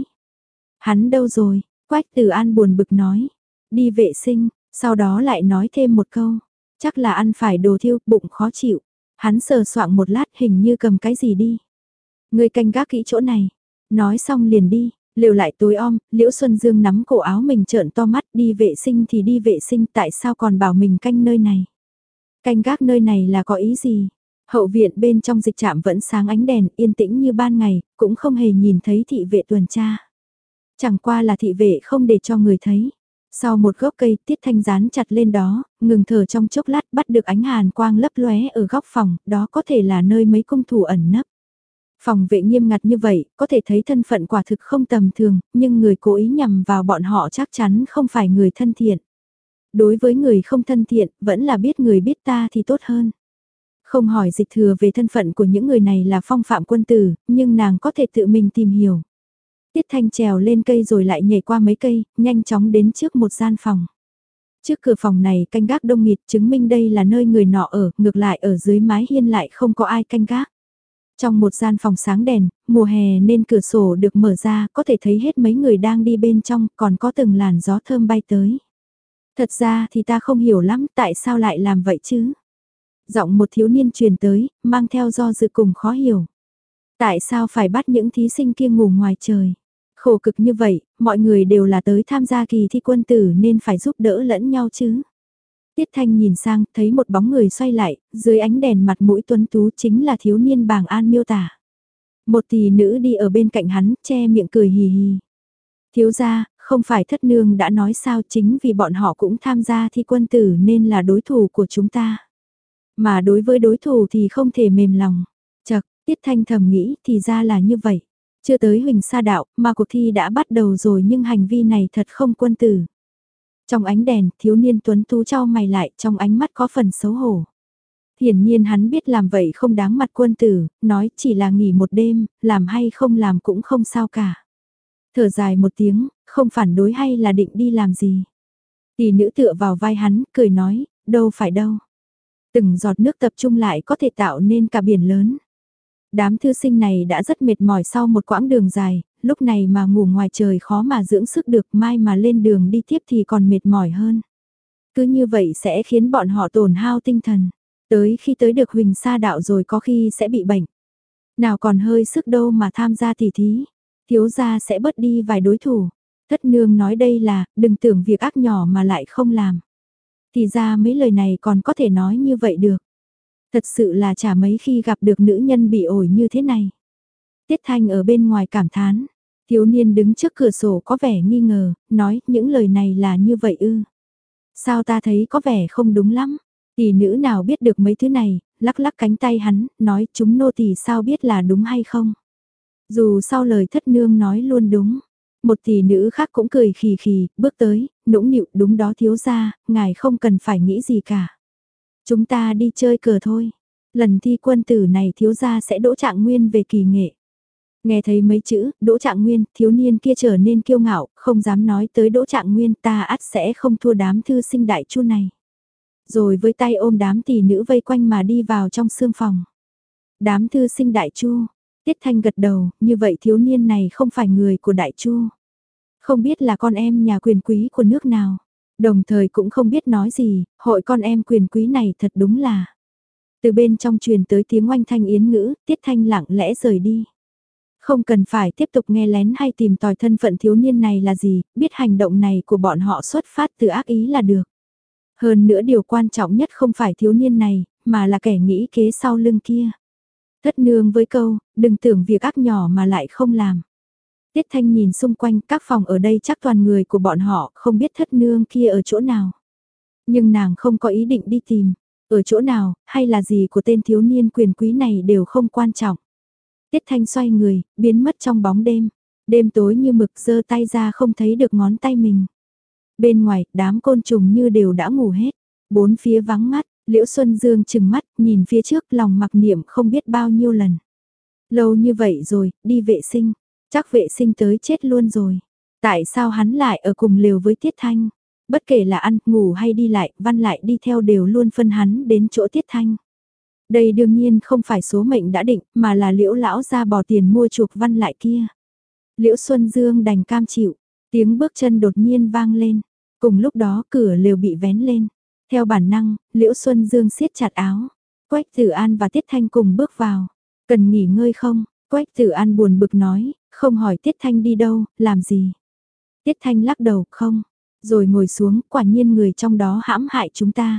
Hắn đâu rồi? Quách Từ An buồn bực nói. Đi vệ sinh, sau đó lại nói thêm một câu. Chắc là ăn phải đồ thiêu, bụng khó chịu. Hắn sờ soạng một lát hình như cầm cái gì đi. Người canh gác kỹ chỗ này. Nói xong liền đi, lều lại tối om, Liễu Xuân Dương nắm cổ áo mình trợn to mắt, đi vệ sinh thì đi vệ sinh, tại sao còn bảo mình canh nơi này? Canh gác nơi này là có ý gì? Hậu viện bên trong dịch trạm vẫn sáng ánh đèn, yên tĩnh như ban ngày, cũng không hề nhìn thấy thị vệ tuần tra. Chẳng qua là thị vệ không để cho người thấy. Sau một gốc cây, Tiết Thanh dán chặt lên đó, ngừng thở trong chốc lát bắt được ánh hàn quang lấp lóe ở góc phòng, đó có thể là nơi mấy cung thủ ẩn nấp. Phòng vệ nghiêm ngặt như vậy, có thể thấy thân phận quả thực không tầm thường, nhưng người cố ý nhằm vào bọn họ chắc chắn không phải người thân thiện. Đối với người không thân thiện, vẫn là biết người biết ta thì tốt hơn. Không hỏi dịch thừa về thân phận của những người này là phong phạm quân tử, nhưng nàng có thể tự mình tìm hiểu. Tiết Thanh trèo lên cây rồi lại nhảy qua mấy cây, nhanh chóng đến trước một gian phòng. Trước cửa phòng này canh gác đông nghịt, chứng minh đây là nơi người nọ ở, ngược lại ở dưới mái hiên lại không có ai canh gác. Trong một gian phòng sáng đèn, mùa hè nên cửa sổ được mở ra, có thể thấy hết mấy người đang đi bên trong, còn có từng làn gió thơm bay tới. Thật ra thì ta không hiểu lắm tại sao lại làm vậy chứ. Giọng một thiếu niên truyền tới, mang theo do dự cùng khó hiểu. Tại sao phải bắt những thí sinh kia ngủ ngoài trời? Khổ cực như vậy, mọi người đều là tới tham gia kỳ thi quân tử nên phải giúp đỡ lẫn nhau chứ. Tiết Thanh nhìn sang, thấy một bóng người xoay lại, dưới ánh đèn mặt mũi tuấn tú chính là thiếu niên Bàng An miêu tả. Một tỷ nữ đi ở bên cạnh hắn, che miệng cười hì hì. Thiếu gia, không phải thất nương đã nói sao, chính vì bọn họ cũng tham gia thi quân tử nên là đối thủ của chúng ta. Mà đối với đối thủ thì không thể mềm lòng. Chật, Tiết Thanh thầm nghĩ thì ra là như vậy. Chưa tới huỳnh sa đạo mà cuộc thi đã bắt đầu rồi nhưng hành vi này thật không quân tử. Trong ánh đèn, thiếu niên tuấn tú trao mày lại, trong ánh mắt có phần xấu hổ. Hiển nhiên hắn biết làm vậy không đáng mặt quân tử, nói chỉ là nghỉ một đêm, làm hay không làm cũng không sao cả. Thở dài một tiếng, không phản đối hay là định đi làm gì. Tỷ nữ tựa vào vai hắn, cười nói, đâu phải đâu. Từng giọt nước tập trung lại có thể tạo nên cả biển lớn. Đám thư sinh này đã rất mệt mỏi sau một quãng đường dài, lúc này mà ngủ ngoài trời khó mà dưỡng sức được, mai mà lên đường đi tiếp thì còn mệt mỏi hơn. Cứ như vậy sẽ khiến bọn họ tổn hao tinh thần. Tới khi tới được huỳnh sa đạo rồi có khi sẽ bị bệnh. Nào còn hơi sức đâu mà tham gia tỉ thí. Thiếu gia sẽ bớt đi vài đối thủ. Thất nương nói đây là, đừng tưởng việc ác nhỏ mà lại không làm. Thì ra mấy lời này còn có thể nói như vậy được. Thật sự là chả mấy khi gặp được nữ nhân bị ổi như thế này. Tiết Thanh ở bên ngoài cảm thán. Thiếu niên đứng trước cửa sổ có vẻ nghi ngờ, nói những lời này là như vậy ư. Sao ta thấy có vẻ không đúng lắm. Tỷ nữ nào biết được mấy thứ này, lắc lắc cánh tay hắn, nói chúng nô tỳ sao biết là đúng hay không. Dù sau lời thất nương nói luôn đúng. Một tỷ nữ khác cũng cười khì khì, bước tới, nũng nịu đúng đó thiếu gia, ngài không cần phải nghĩ gì cả. Chúng ta đi chơi cờ thôi. Lần thi quân tử này thiếu gia sẽ đỗ trạng nguyên về kỳ nghệ. Nghe thấy mấy chữ, đỗ trạng nguyên, thiếu niên kia trở nên kiêu ngạo, không dám nói tới đỗ trạng nguyên ta ắt sẽ không thua đám thư sinh đại chu này. Rồi với tay ôm đám tỷ nữ vây quanh mà đi vào trong sương phòng. Đám thư sinh đại chu, Tiết Thanh gật đầu, như vậy thiếu niên này không phải người của đại chu. Không biết là con em nhà quyền quý của nước nào. Đồng thời cũng không biết nói gì, hội con em quyền quý này thật đúng là. Từ bên trong truyền tới tiếng oanh thanh yến ngữ, Tiết Thanh lặng lẽ rời đi. Không cần phải tiếp tục nghe lén hay tìm tòi thân phận thiếu niên này là gì, biết hành động này của bọn họ xuất phát từ ác ý là được. Hơn nữa điều quan trọng nhất không phải thiếu niên này, mà là kẻ nghĩ kế sau lưng kia. Thất nương với câu, đừng tưởng việc ác nhỏ mà lại không làm. Tiết Thanh nhìn xung quanh các phòng ở đây chắc toàn người của bọn họ không biết thất nương kia ở chỗ nào. Nhưng nàng không có ý định đi tìm, ở chỗ nào, hay là gì của tên thiếu niên quyền quý này đều không quan trọng. Tiết Thanh xoay người, biến mất trong bóng đêm. Đêm tối như mực giơ tay ra không thấy được ngón tay mình. Bên ngoài, đám côn trùng như đều đã ngủ hết. Bốn phía vắng ngắt, Liễu Xuân Dương chừng mắt, nhìn phía trước lòng mặc niệm không biết bao nhiêu lần. Lâu như vậy rồi, đi vệ sinh. Chắc vệ sinh tới chết luôn rồi. Tại sao hắn lại ở cùng lều với Tiết Thanh? Bất kể là ăn, ngủ hay đi lại, văn lại đi theo đều luôn phân hắn đến chỗ Tiết Thanh. Đây đương nhiên không phải số mệnh đã định, mà là Liễu lão ra bỏ tiền mua chuộc văn lại kia. Liễu Xuân Dương đành cam chịu, tiếng bước chân đột nhiên vang lên. Cùng lúc đó cửa lều bị vén lên. Theo bản năng, Liễu Xuân Dương siết chặt áo. Quách Tử An và Tiết Thanh cùng bước vào. Cần nghỉ ngơi không? Quách Tử An buồn bực nói, không hỏi Tiết Thanh đi đâu, làm gì. Tiết Thanh lắc đầu, không. Rồi ngồi xuống, quả nhiên người trong đó hãm hại chúng ta.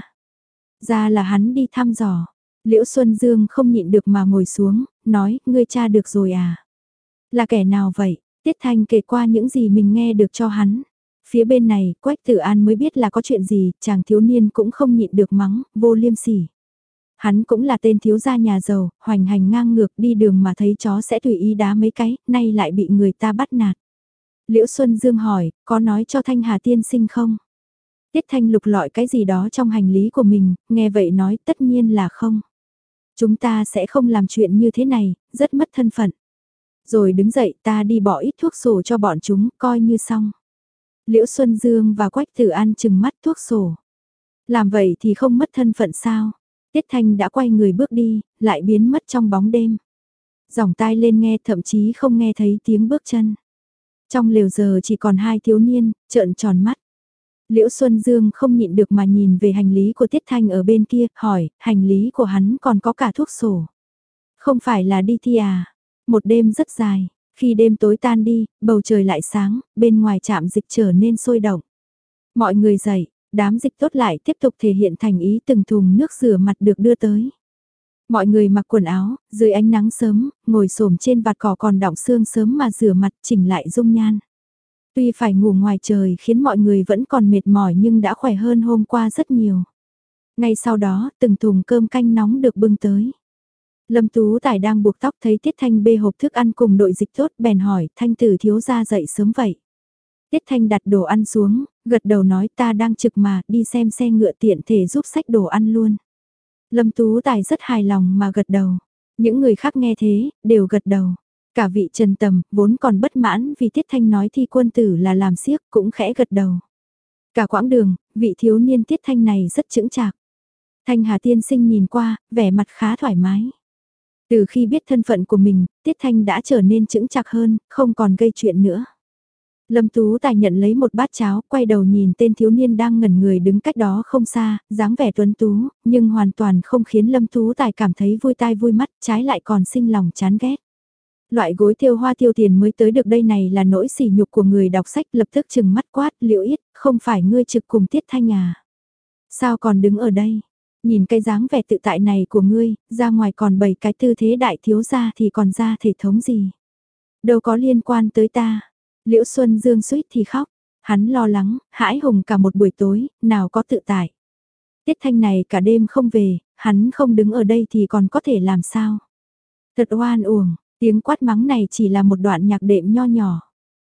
Ra là hắn đi thăm dò. Liễu Xuân Dương không nhịn được mà ngồi xuống, nói, ngươi tra được rồi à? Là kẻ nào vậy? Tiết Thanh kể qua những gì mình nghe được cho hắn. Phía bên này, Quách Tử An mới biết là có chuyện gì, chàng thiếu niên cũng không nhịn được mắng, vô liêm sỉ. Hắn cũng là tên thiếu gia nhà giàu, hoành hành ngang ngược đi đường mà thấy chó sẽ tùy ý đá mấy cái, nay lại bị người ta bắt nạt. Liễu Xuân Dương hỏi, có nói cho Thanh Hà tiên sinh không? Tiết Thanh lục lọi cái gì đó trong hành lý của mình, nghe vậy nói tất nhiên là không. Chúng ta sẽ không làm chuyện như thế này, rất mất thân phận. Rồi đứng dậy ta đi bỏ ít thuốc sổ cho bọn chúng, coi như xong. Liễu Xuân Dương và Quách Tử An chừng mắt thuốc sổ. Làm vậy thì không mất thân phận sao? Tiết Thanh đã quay người bước đi, lại biến mất trong bóng đêm. Giỏng tai lên nghe thậm chí không nghe thấy tiếng bước chân. Trong lều giờ chỉ còn hai thiếu niên, trợn tròn mắt. Liễu Xuân Dương không nhịn được mà nhìn về hành lý của Tiết Thanh ở bên kia, hỏi, hành lý của hắn còn có cả thuốc sổ. Không phải là đi thi à? Một đêm rất dài, khi đêm tối tan đi, bầu trời lại sáng, bên ngoài trạm dịch trở nên sôi động. Mọi người dậy, đám dịch tốt lại tiếp tục thể hiện thành ý từng thùng nước rửa mặt được đưa tới. Mọi người mặc quần áo, dưới ánh nắng sớm, ngồi xổm trên vạt cỏ còn đọng sương sớm mà rửa mặt chỉnh lại dung nhan. Tuy phải ngủ ngoài trời khiến mọi người vẫn còn mệt mỏi nhưng đã khỏe hơn hôm qua rất nhiều. Ngay sau đó, từng thùng cơm canh nóng được bưng tới. Lâm Tú Tài đang buộc tóc thấy Tiết Thanh bê hộp thức ăn cùng đội dịch tốt bèn hỏi Thanh tử thiếu gia dậy sớm vậy. Tiết Thanh đặt đồ ăn xuống, gật đầu nói ta đang trực mà đi xem xe ngựa tiện thể giúp xách đồ ăn luôn. Lâm Tú Tài rất hài lòng mà gật đầu. Những người khác nghe thế, đều gật đầu. Cả vị Trần Tầm, vốn còn bất mãn vì Tiết Thanh nói thi quân tử là làm xiếc, cũng khẽ gật đầu. Cả quãng đường, vị thiếu niên Tiết Thanh này rất chững chạc. Thanh Hà tiên sinh nhìn qua, vẻ mặt khá thoải mái. Từ khi biết thân phận của mình, Tiết Thanh đã trở nên chững chạc hơn, không còn gây chuyện nữa. Lâm Tú Tài nhận lấy một bát cháo, quay đầu nhìn tên thiếu niên đang ngẩn người đứng cách đó không xa, dáng vẻ tuấn tú, nhưng hoàn toàn không khiến Lâm Tú Tài cảm thấy vui tai vui mắt, trái lại còn sinh lòng chán ghét. Loại gối thêu hoa tiêu tiền mới tới được đây này là nỗi sỉ nhục của người đọc sách, lập tức chừng mắt quát, Liễu Yết, không phải ngươi trực cùng Tiết Thanh à? Sao còn đứng ở đây? Nhìn cái dáng vẻ tự tại này của ngươi, ra ngoài còn bày cái tư thế đại thiếu gia thì còn ra thể thống gì? Đâu có liên quan tới ta. Liễu Xuân Dương suýt thì khóc, hắn lo lắng, hãi hùng cả một buổi tối, nào có tự tại. Tiết Thanh này cả đêm không về, hắn không đứng ở đây thì còn có thể làm sao? Thật oan uổng, tiếng quát mắng này chỉ là một đoạn nhạc đệm nho nhỏ.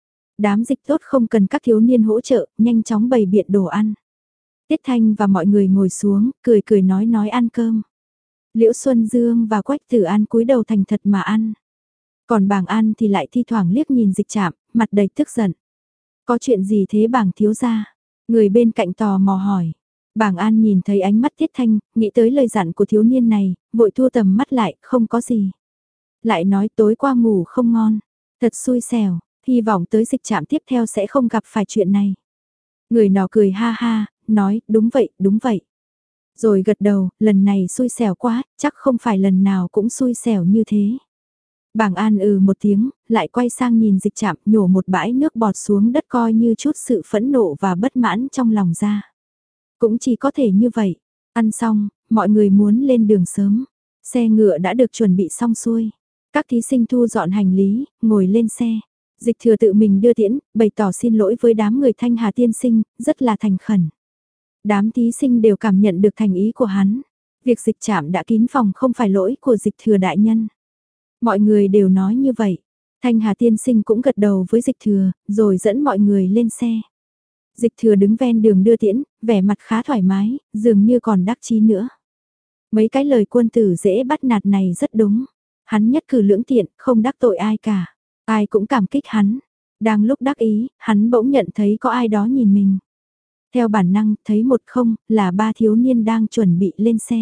Đám dịch tốt không cần các thiếu niên hỗ trợ, nhanh chóng bày biện đồ ăn. Tiết Thanh và mọi người ngồi xuống, cười cười nói nói ăn cơm. Liễu Xuân Dương và Quách Tử An cúi đầu thành thật mà ăn. Còn Bàng An thì lại thi thoảng liếc nhìn Dịch Trạm, mặt đầy tức giận. Có chuyện gì thế Bàng thiếu gia? Người bên cạnh tò mò hỏi. Bàng An nhìn thấy ánh mắt Tiết Thanh, nghĩ tới lời dặn của thiếu niên này, vội thu tầm mắt lại, không có gì. Lại nói tối qua ngủ không ngon, thật xui xẻo, hy vọng tới Dịch Trạm tiếp theo sẽ không gặp phải chuyện này. Người nọ cười ha ha, nói đúng vậy, đúng vậy. Rồi gật đầu, lần này xui xẻo quá, chắc không phải lần nào cũng xui xẻo như thế. Bàng An ừ một tiếng, lại quay sang nhìn Dịch Trạm, nhổ một bãi nước bọt xuống đất coi như chút sự phẫn nộ và bất mãn trong lòng ra. Cũng chỉ có thể như vậy. Ăn xong, mọi người muốn lên đường sớm. Xe ngựa đã được chuẩn bị xong xuôi. Các thí sinh thu dọn hành lý, ngồi lên xe. Dịch Thừa tự mình đưa tiễn, bày tỏ xin lỗi với đám người Thanh Hà tiên sinh, rất là thành khẩn. Đám thí sinh đều cảm nhận được thành ý của hắn. Việc Dịch Trạm đã kín phòng không phải lỗi của Dịch Thừa đại nhân. Mọi người đều nói như vậy. Thanh Hà tiên sinh cũng gật đầu với Dịch Thừa, rồi dẫn mọi người lên xe. Dịch Thừa đứng ven đường đưa tiễn, vẻ mặt khá thoải mái, dường như còn đắc chí nữa. Mấy cái lời quân tử dễ bắt nạt này rất đúng. Hắn nhất cử lưỡng tiện, không đắc tội ai cả. Ai cũng cảm kích hắn. Đang lúc đắc ý, hắn bỗng nhận thấy có ai đó nhìn mình. Theo bản năng, thấy một không, là ba thiếu niên đang chuẩn bị lên xe.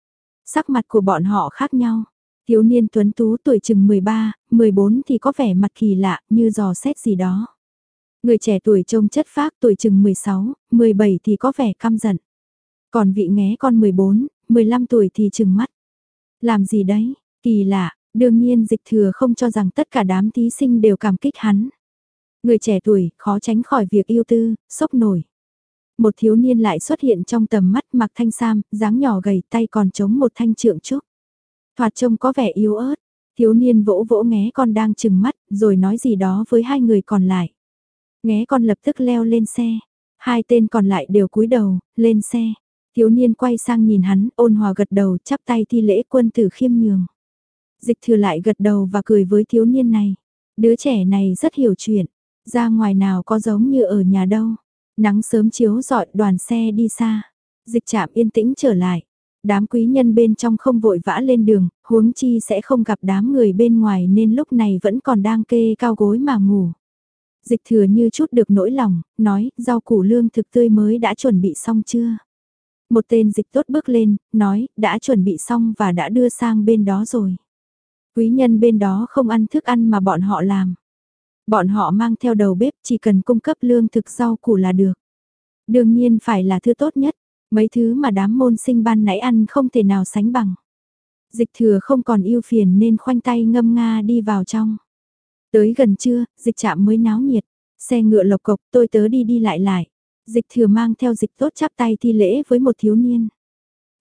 Sắc mặt của bọn họ khác nhau. Thiếu niên tuấn tú tuổi chừng mười ba, mười bốn thì có vẻ mặt kỳ lạ, như dò xét gì đó. Người trẻ tuổi trông chất phác tuổi chừng mười sáu, mười bảy thì có vẻ căm giận. Còn vị nghé con mười bốn, mười lăm tuổi thì chừng mắt. Làm gì đấy, kỳ lạ, đương nhiên Dịch Thừa không cho rằng tất cả đám thí sinh đều cảm kích hắn. Người trẻ tuổi khó tránh khỏi việc yêu tư, sốc nổi. Một thiếu niên lại xuất hiện trong tầm mắt mặc thanh sam, dáng nhỏ gầy tay còn chống một thanh trượng trúc. Thoạt trông có vẻ yếu ớt, thiếu niên vỗ vỗ nghé con đang chừng mắt, rồi nói gì đó với hai người còn lại. Nghé con lập tức leo lên xe, hai tên còn lại đều cúi đầu, lên xe. Thiếu niên quay sang nhìn hắn, ôn hòa gật đầu, chắp tay thi lễ quân tử khiêm nhường. Dịch Thừa lại gật đầu và cười với thiếu niên này. Đứa trẻ này rất hiểu chuyện, ra ngoài nào có giống như ở nhà đâu. Nắng sớm chiếu rọi, đoàn xe đi xa. Dịch Trạm yên tĩnh trở lại. Đám quý nhân bên trong không vội vã lên đường, huống chi sẽ không gặp đám người bên ngoài nên lúc này vẫn còn đang kê cao gối mà ngủ. Dịch Thừa như chút được nỗi lòng, nói, rau củ lương thực tươi mới đã chuẩn bị xong chưa? Một tên dịch tốt bước lên, nói, đã chuẩn bị xong và đã đưa sang bên đó rồi. Quý nhân bên đó không ăn thức ăn mà bọn họ làm. Bọn họ mang theo đầu bếp chỉ cần cung cấp lương thực rau củ là được. Đương nhiên phải là thứ tốt nhất, mấy thứ mà đám môn sinh ban nãy ăn không thể nào sánh bằng. Dịch Thừa không còn yêu phiền nên khoanh tay ngâm nga đi vào trong. Tới gần trưa, Dịch Trạm mới náo nhiệt, xe ngựa lộc cộc tôi tớ đi đi lại lại. Dịch Thừa mang theo Dịch tốt chắp tay thi lễ với một thiếu niên.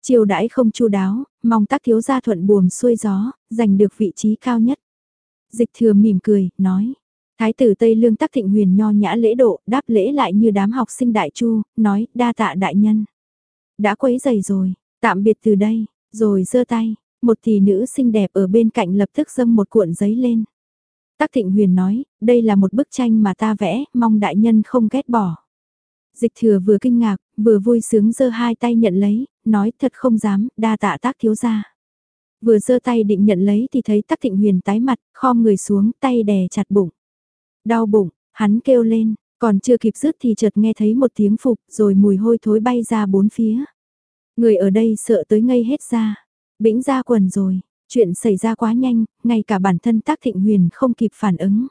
Chiêu đãi không chu đáo, mong Tác thiếu gia thuận buồm xuôi gió, giành được vị trí cao nhất. Dịch thừa mỉm cười, nói. Thái tử Tây Lương Tắc Thịnh Huyền nho nhã lễ độ, đáp lễ lại như đám học sinh đại chu, nói, đa tạ đại nhân. Đã quấy giày rồi, tạm biệt từ đây, rồi giơ tay, một tỷ nữ xinh đẹp ở bên cạnh lập tức dâng một cuộn giấy lên. Tắc Thịnh Huyền nói, đây là một bức tranh mà ta vẽ, mong đại nhân không ghét bỏ. Dịch thừa vừa kinh ngạc, vừa vui sướng giơ hai tay nhận lấy, nói thật không dám, đa tạ Tác thiếu gia. Vừa giơ tay định nhận lấy thì thấy Tắc Thịnh Huyền tái mặt, khom người xuống, tay đè chặt bụng. Đau bụng, hắn kêu lên, còn chưa kịp dứt thì chợt nghe thấy một tiếng phục, rồi mùi hôi thối bay ra bốn phía. Người ở đây sợ tới ngây hết ra, bĩnh ra quần rồi, chuyện xảy ra quá nhanh, ngay cả bản thân Tắc Thịnh Huyền không kịp phản ứng.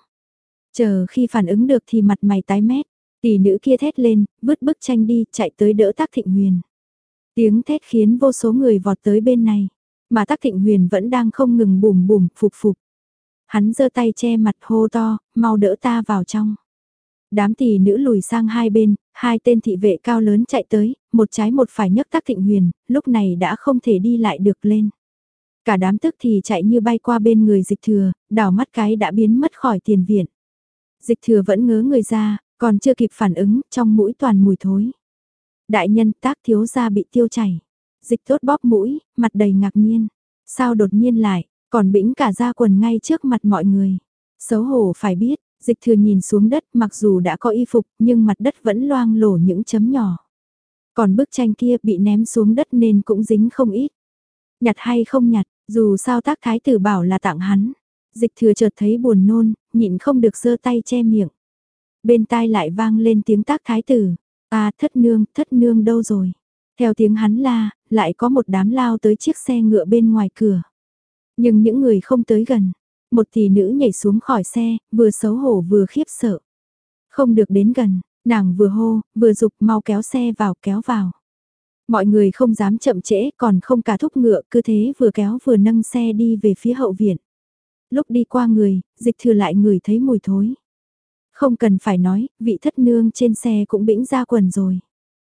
Chờ khi phản ứng được thì mặt mày tái mét, tỷ nữ kia thét lên, vứt bức tranh đi, chạy tới đỡ Tắc Thịnh Huyền. Tiếng thét khiến vô số người vọt tới bên này, mà Tắc Thịnh Huyền vẫn đang không ngừng bùm bùm, phụp phụp. Hắn giơ tay che mặt hô to, mau đỡ ta vào trong. Đám tỷ nữ lùi sang hai bên, hai tên thị vệ cao lớn chạy tới, một trái một phải nhấc Tắc Thịnh Huyền, lúc này đã không thể đi lại được lên. Cả đám tức thì chạy như bay qua bên người Dịch thừa, đảo mắt cái đã biến mất khỏi tiền viện. Dịch thừa vẫn ngớ người ra, còn chưa kịp phản ứng, trong mũi toàn mùi thối. Đại nhân Tác thiếu gia bị tiêu chảy. Dịch tốt bóp mũi, mặt đầy ngạc nhiên. Sao đột nhiên lại, còn bĩnh cả ra quần ngay trước mặt mọi người. Xấu hổ phải biết, Dịch thừa nhìn xuống đất mặc dù đã có y phục nhưng mặt đất vẫn loang lổ những chấm nhỏ. Còn bức tranh kia bị ném xuống đất nên cũng dính không ít. Nhặt hay không nhặt, dù sao Tác thái tử bảo là tặng hắn. Dịch thừa chợt thấy buồn nôn, nhịn không được giơ tay che miệng. Bên tai lại vang lên tiếng Tác thái tử. À thất nương, thất nương đâu rồi? Theo tiếng hắn la, lại có một đám lao tới chiếc xe ngựa bên ngoài cửa. Nhưng những người không tới gần. Một tỷ nữ nhảy xuống khỏi xe, vừa xấu hổ vừa khiếp sợ. Không được đến gần, nàng vừa hô, vừa dục mau kéo xe vào kéo vào. Mọi người không dám chậm trễ còn không cả thúc ngựa cứ thế vừa kéo vừa nâng xe đi về phía hậu viện. Lúc đi qua người, Dịch thừa lại ngửi thấy mùi thối. Không cần phải nói, vị thất nương trên xe cũng bĩnh ra quần rồi.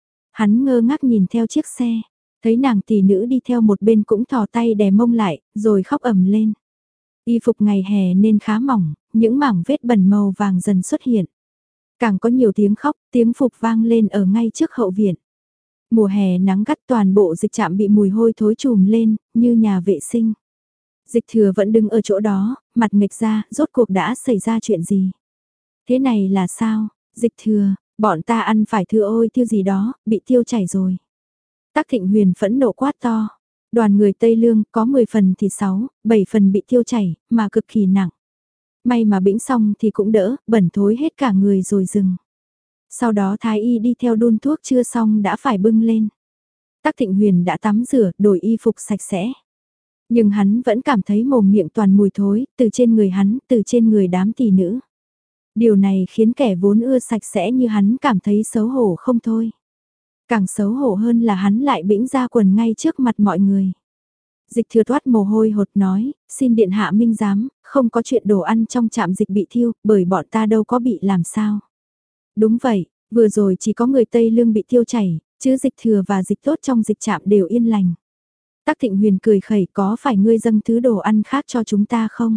Hắn ngơ ngác nhìn theo chiếc xe, thấy nàng tỷ nữ đi theo một bên cũng thò tay đè mông lại, rồi khóc ầm lên. Y phục ngày hè nên khá mỏng, những mảng vết bẩn màu vàng dần xuất hiện. Càng có nhiều tiếng khóc, tiếng phục vang lên ở ngay trước hậu viện. Mùa hè nắng gắt toàn bộ dịch trạm bị mùi hôi thối trùm lên, như nhà vệ sinh. Dịch thừa vẫn đứng ở chỗ đó, mặt nghịch ra, rốt cuộc đã xảy ra chuyện gì? Thế này là sao? Dịch thừa, bọn ta ăn phải thừa ôi tiêu gì đó, bị tiêu chảy rồi. Tắc Thịnh Huyền phẫn nộ quát to. Đoàn người Tây Lương có mười phần thì sáu, bảy phần bị tiêu chảy, mà cực kỳ nặng. May mà bĩnh xong thì cũng đỡ, bẩn thối hết cả người rồi dừng. Sau đó thái y đi theo đun thuốc chưa xong đã phải bưng lên. Tắc Thịnh Huyền đã tắm rửa, đổi y phục sạch sẽ. Nhưng hắn vẫn cảm thấy mồm miệng toàn mùi thối, từ trên người hắn, từ trên người đám tỷ nữ. Điều này khiến kẻ vốn ưa sạch sẽ như hắn cảm thấy xấu hổ không thôi. Càng xấu hổ hơn là hắn lại bĩnh ra quần ngay trước mặt mọi người. Dịch thừa toát mồ hôi hột nói, xin điện hạ minh giám, không có chuyện đồ ăn trong trạm dịch bị thiêu, bởi bọn ta đâu có bị làm sao. Đúng vậy, vừa rồi chỉ có người Tây Lương bị tiêu chảy, chứ dịch thừa và dịch tốt trong dịch trạm đều yên lành. Tắc Thịnh Huyền cười khẩy, có phải ngươi dâng thứ đồ ăn khác cho chúng ta không?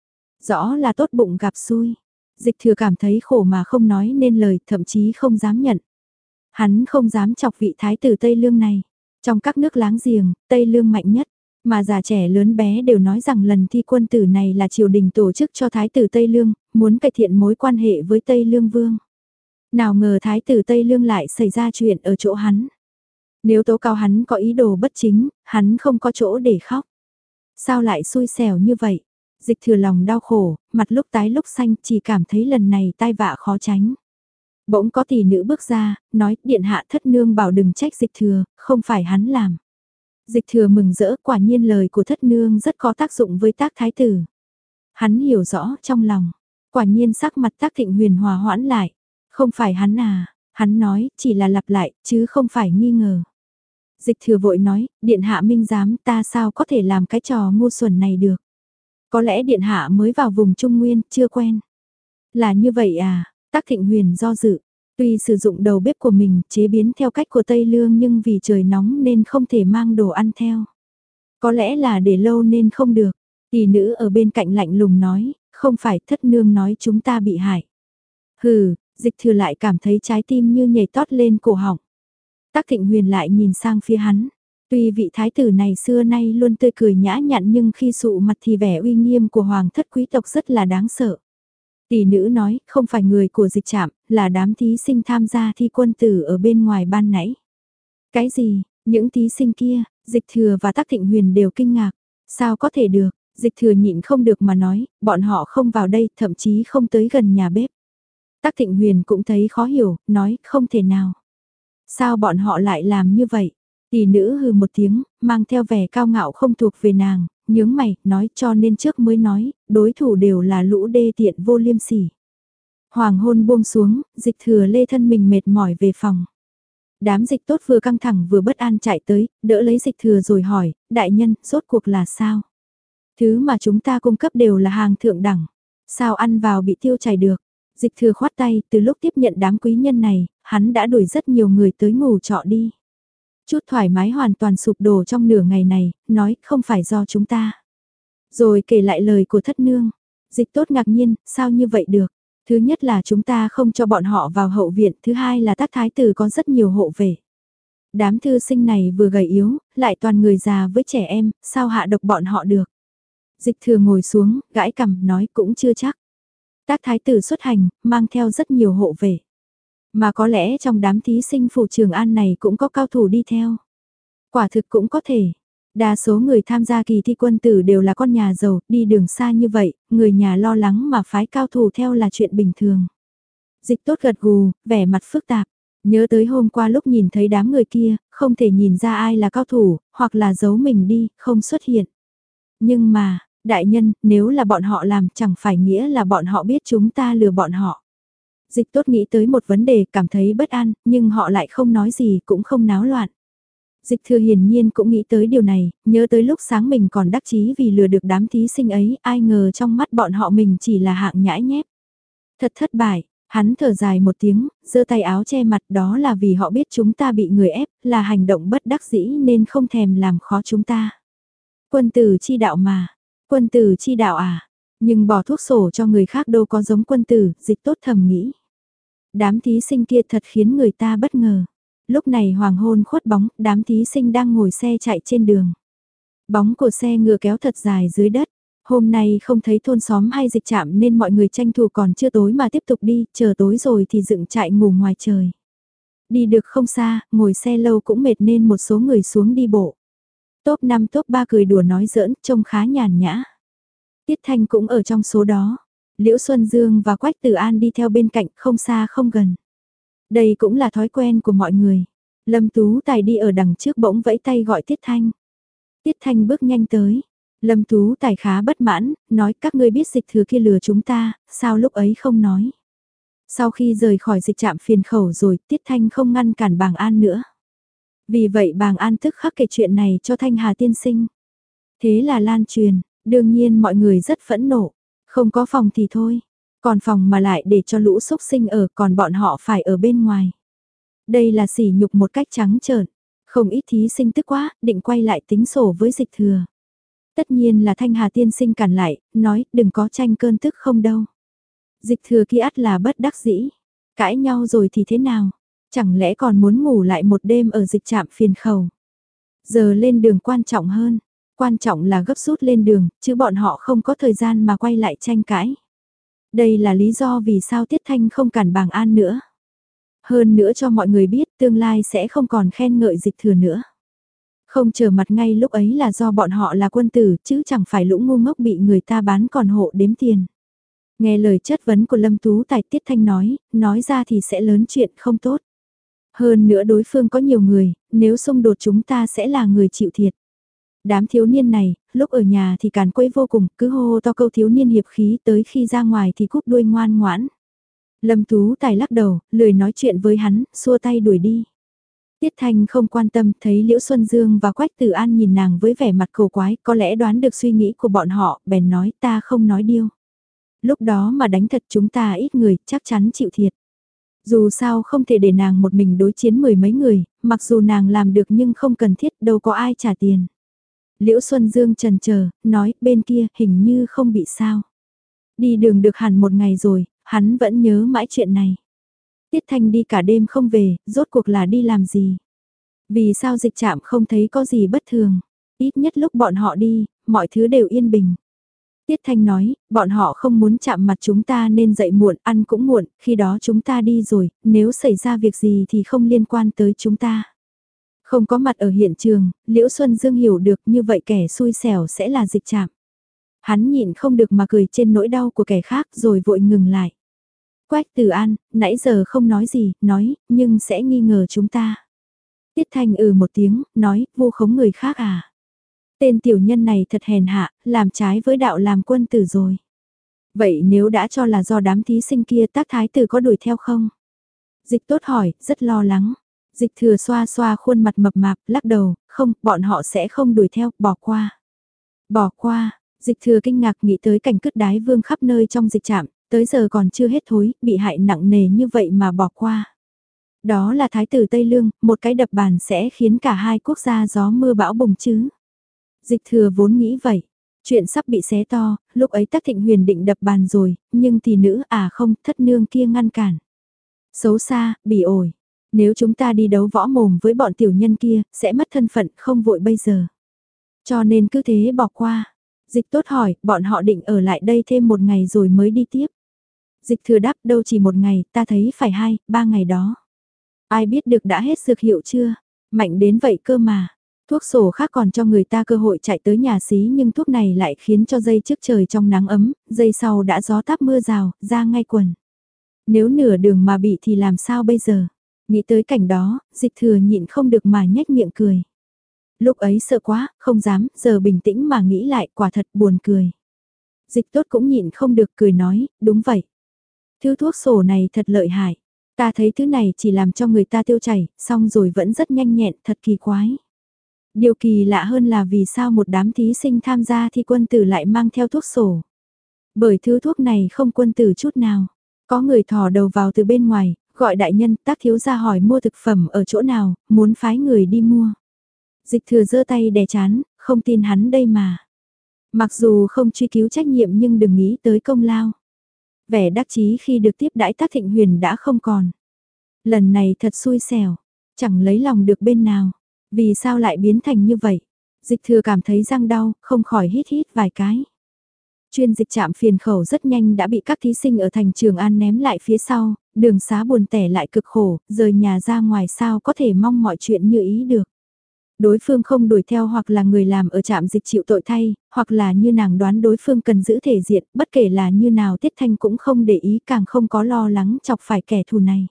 Rõ là tốt bụng gặp xui. Dịch thừa cảm thấy khổ mà không nói nên lời, thậm chí không dám nhận. Hắn không dám chọc vị thái tử Tây Lương này. Trong các nước láng giềng, Tây Lương mạnh nhất. Mà già trẻ lớn bé đều nói rằng lần thi quân tử này là triều đình tổ chức cho thái tử Tây Lương, muốn cải thiện mối quan hệ với Tây Lương Vương. Nào ngờ thái tử Tây Lương lại xảy ra chuyện ở chỗ hắn. Nếu tố cáo hắn có ý đồ bất chính, hắn không có chỗ để khóc. Sao lại xui xẻo như vậy? Dịch thừa lòng đau khổ, mặt lúc tái lúc xanh, chỉ cảm thấy lần này tai vạ khó tránh. Bỗng có tỷ nữ bước ra, nói điện hạ thất nương bảo đừng trách dịch thừa, không phải hắn làm. Dịch thừa mừng rỡ, quả nhiên lời của thất nương rất có tác dụng với Tác thái tử. Hắn hiểu rõ trong lòng, quả nhiên sắc mặt Tác Thịnh Huyền hòa hoãn lại. Không phải hắn à, hắn nói, chỉ là lặp lại, chứ không phải nghi ngờ. Dịch thừa vội nói, điện hạ minh giám, ta sao có thể làm cái trò ngu xuẩn này được. Có lẽ điện hạ mới vào vùng Trung Nguyên, chưa quen. Là như vậy à, Tắc Thịnh Huyền do dự. Tuy sử dụng đầu bếp của mình chế biến theo cách của Tây Lương nhưng vì trời nóng nên không thể mang đồ ăn theo. Có lẽ là để lâu nên không được. Tỷ nữ ở bên cạnh lạnh lùng nói, không phải thất nương nói chúng ta bị hại. Hừ, Dịch Thừa lại cảm thấy trái tim như nhảy tót lên cổ họng. Tắc Thịnh Huyền lại nhìn sang phía hắn. Tuy vị thái tử này xưa nay luôn tươi cười nhã nhặn nhưng khi sụ mặt thì vẻ uy nghiêm của hoàng thất quý tộc rất là đáng sợ. Tỷ nữ nói, không phải người của Dịch Trạm, là đám thí sinh tham gia thi quân tử ở bên ngoài ban nãy. Cái gì, những thí sinh kia, Dịch Thừa và Tắc Thịnh Huyền đều kinh ngạc. Sao có thể được, Dịch Thừa nhịn không được mà nói, bọn họ không vào đây, thậm chí không tới gần nhà bếp. Tắc Thịnh Huyền cũng thấy khó hiểu, nói, không thể nào. Sao bọn họ lại làm như vậy? Tỷ nữ hừ một tiếng, mang theo vẻ cao ngạo không thuộc về nàng, nhướng mày, nói cho nên trước mới nói, đối thủ đều là lũ đê tiện vô liêm sỉ. Hoàng hôn buông xuống, Dịch Thừa lê thân mình mệt mỏi về phòng. Đám Dịch Tốt vừa căng thẳng vừa bất an chạy tới, đỡ lấy Dịch Thừa rồi hỏi, đại nhân, rốt cuộc là sao? Thứ mà chúng ta cung cấp đều là hàng thượng đẳng, sao ăn vào bị tiêu chảy được? Dịch Thừa khoát tay, từ lúc tiếp nhận đám quý nhân này, hắn đã đuổi rất nhiều người tới ngủ trọ đi. Chút thoải mái hoàn toàn sụp đổ trong nửa ngày này, nói không phải do chúng ta. Rồi kể lại lời của thất nương. Dịch Tốt ngạc nhiên, sao như vậy được? Thứ nhất là chúng ta không cho bọn họ vào hậu viện, thứ hai là Tắc thái tử có rất nhiều hộ vệ. Đám thư sinh này vừa gầy yếu, lại toàn người già với trẻ em, sao hạ độc bọn họ được? Dịch Thừa ngồi xuống, gãi cằm, nói cũng chưa chắc. Tắc thái tử xuất hành, mang theo rất nhiều hộ vệ. Mà có lẽ trong đám thí sinh phủ Trường An này cũng có cao thủ đi theo. Quả thực cũng có thể. Đa số người tham gia kỳ thi quân tử đều là con nhà giàu, đi đường xa như vậy, người nhà lo lắng mà phái cao thủ theo là chuyện bình thường. Dịch Tốt gật gù, vẻ mặt phức tạp. Nhớ tới hôm qua lúc nhìn thấy đám người kia, không thể nhìn ra ai là cao thủ, hoặc là giấu mình đi, không xuất hiện. Nhưng mà, đại nhân, nếu là bọn họ làm chẳng phải nghĩa là bọn họ biết chúng ta lừa bọn họ. Dịch Tốt nghĩ tới một vấn đề cảm thấy bất an, nhưng họ lại không nói gì cũng không náo loạn. Dịch Thừa hiển nhiên cũng nghĩ tới điều này, nhớ tới lúc sáng mình còn đắc chí vì lừa được đám thí sinh ấy, ai ngờ trong mắt bọn họ mình chỉ là hạng nhãi nhép. Thật thất bại, hắn thở dài một tiếng, giơ tay áo che mặt, đó là vì họ biết chúng ta bị người ép, là hành động bất đắc dĩ nên không thèm làm khó chúng ta. Quân tử chi đạo mà, quân tử chi đạo à, nhưng bỏ thuốc sổ cho người khác đâu có giống quân tử, Dịch Tốt thầm nghĩ. Đám thí sinh kia thật khiến người ta bất ngờ. Lúc này hoàng hôn khuất bóng, đám thí sinh đang ngồi xe chạy trên đường. Bóng của xe ngựa kéo thật dài dưới đất. Hôm nay không thấy thôn xóm hay Dịch Trạm nên mọi người tranh thủ còn chưa tối mà tiếp tục đi, chờ tối rồi thì dựng trại ngủ ngoài trời. Đi được không xa, ngồi xe lâu cũng mệt nên một số người xuống đi bộ. Top năm top ba cười đùa nói giỡn, trông khá nhàn nhã. Tiết Thanh cũng ở trong số đó. Liễu Xuân Dương và Quách Tử An đi theo bên cạnh, không xa không gần. Đây cũng là thói quen của mọi người. Lâm Tú Tài đi ở đằng trước bỗng vẫy tay gọi Tiết Thanh. Tiết Thanh bước nhanh tới. Lâm Tú Tài khá bất mãn, nói các ngươi biết Dịch Thừa kia lừa chúng ta, sao lúc ấy không nói. Sau khi rời khỏi Dịch Trạm phiền khẩu rồi, Tiết Thanh không ngăn cản Bàng An nữa. Vì vậy Bàng An tức khắc kể chuyện này cho Thanh Hà tiên sinh. Thế là lan truyền, đương nhiên mọi người rất phẫn nộ. Không có phòng thì thôi, còn phòng mà lại để cho lũ xúc sinh ở, còn bọn họ phải ở bên ngoài. Đây là sỉ nhục một cách trắng trợn. Không ít thí sinh tức quá, định quay lại tính sổ với Dịch Thừa. Tất nhiên là Thanh Hà tiên sinh cản lại, nói đừng có tranh cơn tức không đâu. Dịch Thừa kia ắt là bất đắc dĩ. Cãi nhau rồi thì thế nào? Chẳng lẽ còn muốn ngủ lại một đêm ở Dịch Trạm phiền khẩu? Giờ lên đường quan trọng hơn. Quan trọng là gấp rút lên đường, chứ bọn họ không có thời gian mà quay lại tranh cãi. Đây là lý do vì sao Tiết Thanh không cản Bàng An nữa. Hơn nữa cho mọi người biết tương lai sẽ không còn khen ngợi Dịch Thừa nữa. Không trở mặt ngay lúc ấy là do bọn họ là quân tử chứ chẳng phải lũ ngu ngốc bị người ta bán còn hộ đếm tiền. Nghe lời chất vấn của Lâm Tú Tài, Tiết Thanh nói, nói ra thì sẽ lớn chuyện không tốt. Hơn nữa đối phương có nhiều người, nếu xung đột chúng ta sẽ là người chịu thiệt. Đám thiếu niên này, lúc ở nhà thì càn quấy vô cùng, cứ hô hô to câu thiếu niên hiệp khí, tới khi ra ngoài thì cúp đuôi ngoan ngoãn. Lâm Tú Tài lắc đầu, lười nói chuyện với hắn, xua tay đuổi đi. Tiết Thanh không quan tâm, thấy Liễu Xuân Dương và Quách Tử An nhìn nàng với vẻ mặt cổ quái, có lẽ đoán được suy nghĩ của bọn họ, bèn nói ta không nói điêu. Lúc đó mà đánh thật chúng ta ít người, chắc chắn chịu thiệt. Dù sao không thể để nàng một mình đối chiến mười mấy người, mặc dù nàng làm được nhưng không cần thiết đâu có ai trả tiền. Liễu Xuân Dương trần chờ nói bên kia hình như không bị sao. Đi đường được hẳn một ngày rồi, hắn vẫn nhớ mãi chuyện này. Tiết Thanh đi cả đêm không về, rốt cuộc là đi làm gì? Vì sao dịch trạm không thấy có gì bất thường? Ít nhất lúc bọn họ đi, mọi thứ đều yên bình. Tiết Thanh nói, bọn họ không muốn chạm mặt chúng ta nên dậy muộn, ăn cũng muộn, khi đó chúng ta đi rồi, nếu xảy ra việc gì thì không liên quan tới chúng ta. Không có mặt ở hiện trường, Liễu Xuân Dương hiểu được như vậy kẻ xui xẻo sẽ là dịch trạm. Hắn nhịn không được mà cười trên nỗi đau của kẻ khác rồi vội ngừng lại. Quách Từ An, nãy giờ không nói gì, nói, nhưng sẽ nghi ngờ chúng ta. Tiết Thanh ừ một tiếng, nói, vu khống người khác à. Tên tiểu nhân này thật hèn hạ, làm trái với đạo làm quân tử rồi. Vậy nếu đã cho là do đám thí sinh kia Tác thái tử có đuổi theo không? Dịch Tốt hỏi, rất lo lắng. Dịch Thừa xoa xoa khuôn mặt mập mạp, lắc đầu, không, bọn họ sẽ không đuổi theo, bỏ qua. Bỏ qua, Dịch Thừa kinh ngạc nghĩ tới cảnh cứt đái vương khắp nơi trong dịch trạm, tới giờ còn chưa hết thối, bị hại nặng nề như vậy mà bỏ qua. Đó là thái tử Tây Lương, một cái đập bàn sẽ khiến cả hai quốc gia gió mưa bão bùng chứ. Dịch Thừa vốn nghĩ vậy, chuyện sắp bị xé to, lúc ấy Tắc Thịnh Huyền định đập bàn rồi, nhưng tỷ nữ à không, thất nương kia ngăn cản. Xấu xa, bỉ ổi, nếu chúng ta đi đấu võ mồm với bọn tiểu nhân kia, sẽ mất thân phận không vội bây giờ. Cho nên cứ thế bỏ qua. Dịch Tốt hỏi, bọn họ định ở lại đây thêm một ngày rồi mới đi tiếp. Dịch Thừa đáp, đâu chỉ một ngày, ta thấy phải hai, ba ngày đó. Ai biết được đã hết dược hiệu chưa? Mạnh đến vậy cơ mà. Thuốc sổ khác còn cho người ta cơ hội chạy tới nhà xí nhưng thuốc này lại khiến cho dây trước trời trong nắng ấm, dây sau đã gió táp mưa rào, ra ngay quần. Nếu nửa đường mà bị thì làm sao bây giờ? Nghĩ tới cảnh đó, Dịch Thừa nhịn không được mà nhếch miệng cười. Lúc ấy sợ quá, không dám, giờ bình tĩnh mà nghĩ lại quả thật buồn cười. Dịch Tốt cũng nhịn không được cười nói, đúng vậy. Thứ thuốc sổ này thật lợi hại. Ta thấy thứ này chỉ làm cho người ta tiêu chảy, xong rồi vẫn rất nhanh nhẹn, thật kỳ quái. Điều kỳ lạ hơn là vì sao một đám thí sinh tham gia thi quân tử lại mang theo thuốc sổ. Bởi thứ thuốc này không quân tử chút nào. Có người thò đầu vào từ bên ngoài, gọi đại nhân Tác thiếu gia hỏi mua thực phẩm ở chỗ nào, muốn phái người đi mua. Dịch Thừa giơ tay đè chán, không tin hắn đây mà. Mặc dù không truy cứu trách nhiệm nhưng đừng nghĩ tới công lao. Vẻ đắc chí khi được tiếp đãi Tác Thịnh Huyền đã không còn. Lần này thật xui xẻo, chẳng lấy lòng được bên nào. Vì sao lại biến thành như vậy? Dịch Thừa cảm thấy răng đau, không khỏi hít hít vài cái. Chuyên dịch trạm phiền khẩu rất nhanh đã bị các thí sinh ở thành Trường An ném lại phía sau, đường xá buồn tẻ lại cực khổ, rời nhà ra ngoài sao có thể mong mọi chuyện như ý được. Đối phương không đuổi theo hoặc là người làm ở trạm dịch chịu tội thay, hoặc là như nàng đoán đối phương cần giữ thể diện, bất kể là như nào Tiết Thanh cũng không để ý càng không có lo lắng chọc phải kẻ thù này.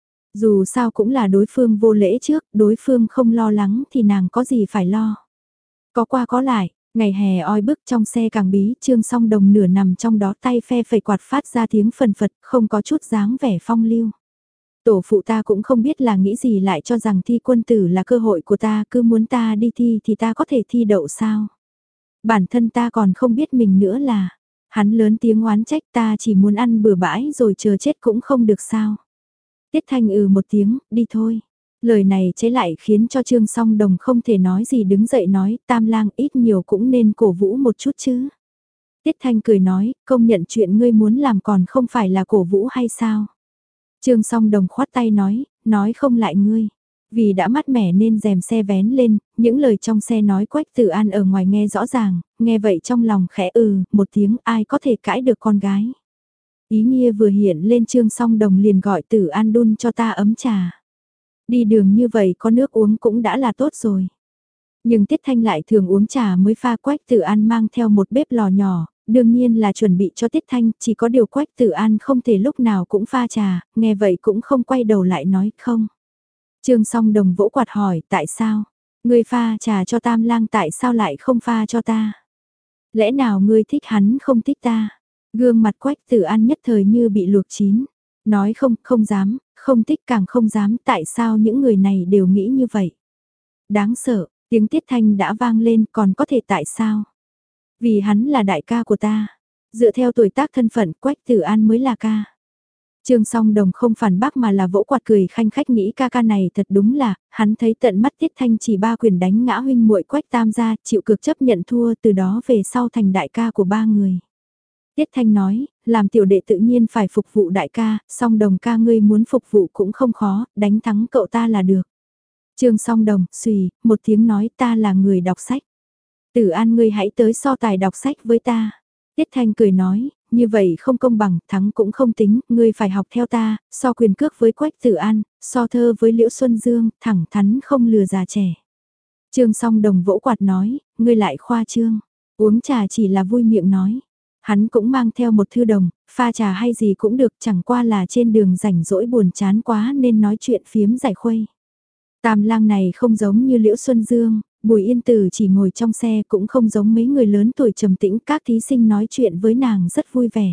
Dù sao cũng là đối phương vô lễ trước, đối phương không lo lắng thì nàng có gì phải lo. Có qua có lại, ngày hè oi bức trong xe càng bí, Trương Song Đồng nửa nằm trong đó tay phe phẩy quạt phát ra tiếng phần phật, không có chút dáng vẻ phong lưu. Tổ phụ ta cũng không biết là nghĩ gì lại cho rằng thi quân tử là cơ hội của ta, cứ muốn ta đi thi thì ta có thể thi đậu sao. Bản thân ta còn không biết mình nữa là, hắn lớn tiếng oán trách ta chỉ muốn ăn bừa bãi rồi chờ chết cũng không được sao. Tiết Thanh ừ một tiếng, đi thôi. Lời này chế lại khiến cho Trương Song Đồng không thể nói gì đứng dậy nói, Tam Lang ít nhiều cũng nên cổ vũ một chút chứ. Tiết Thanh cười nói, công nhận chuyện ngươi muốn làm còn không phải là cổ vũ hay sao? Trương Song Đồng khoát tay nói, nói không lại ngươi. Vì đã mát mẻ nên rèm xe vén lên, những lời trong xe nói Quách Tử An ở ngoài nghe rõ ràng, nghe vậy trong lòng khẽ ừ, một tiếng ai có thể cãi được con gái. Ý nghĩa vừa hiện lên Trương Song Đồng liền gọi Tử An đun cho ta ấm trà. Đi đường như vậy có nước uống cũng đã là tốt rồi. Nhưng Tiết Thanh lại thường uống trà mới pha. Quách Tử An mang theo một bếp lò nhỏ, đương nhiên là chuẩn bị cho Tiết Thanh, chỉ có điều Quách Tử An không thể lúc nào cũng pha trà, nghe vậy cũng không quay đầu lại nói không. Trương Song Đồng vỗ quạt hỏi tại sao? Ngươi pha trà cho Tam Lang tại sao lại không pha cho ta? Lẽ nào ngươi thích hắn không thích ta? Gương mặt Quách Tử An nhất thời như bị luộc chín. Nói không, không dám, không thích càng không dám, tại sao những người này đều nghĩ như vậy? Đáng sợ, tiếng Tiết Thanh đã vang lên còn có thể tại sao? Vì hắn là đại ca của ta. Dựa theo tuổi tác thân phận Quách Tử An mới là ca. Trương Song Đồng không phản bác mà là vỗ quạt cười khanh khách nghĩ ca ca này thật đúng là, hắn thấy tận mắt Tiết Thanh chỉ ba quyền đánh ngã huynh muội Quách Tam gia, chịu cực chấp nhận thua, từ đó về sau thành đại ca của ba người. Tiết Thanh nói, làm tiểu đệ tự nhiên phải phục vụ đại ca, Song Đồng ca ngươi muốn phục vụ cũng không khó, đánh thắng cậu ta là được. Trương Song Đồng, xùy, một tiếng nói ta là người đọc sách. Tử An ngươi hãy tới so tài đọc sách với ta. Tiết Thanh cười nói, như vậy không công bằng, thắng cũng không tính, ngươi phải học theo ta, so quyền cước với Quách Tử An, so thơ với Liễu Xuân Dương, thẳng thắn không lừa già trẻ. Trương Song Đồng vỗ quạt nói, ngươi lại khoa trương, uống trà chỉ là vui miệng nói. Hắn cũng mang theo một thư đồng, pha trà hay gì cũng được, chẳng qua là trên đường rảnh rỗi buồn chán quá nên nói chuyện phiếm giải khuây. Tam lang này không giống như Liễu Xuân Dương, Bùi Yên Tử chỉ ngồi trong xe, cũng không giống mấy người lớn tuổi trầm tĩnh, các thí sinh nói chuyện với nàng rất vui vẻ.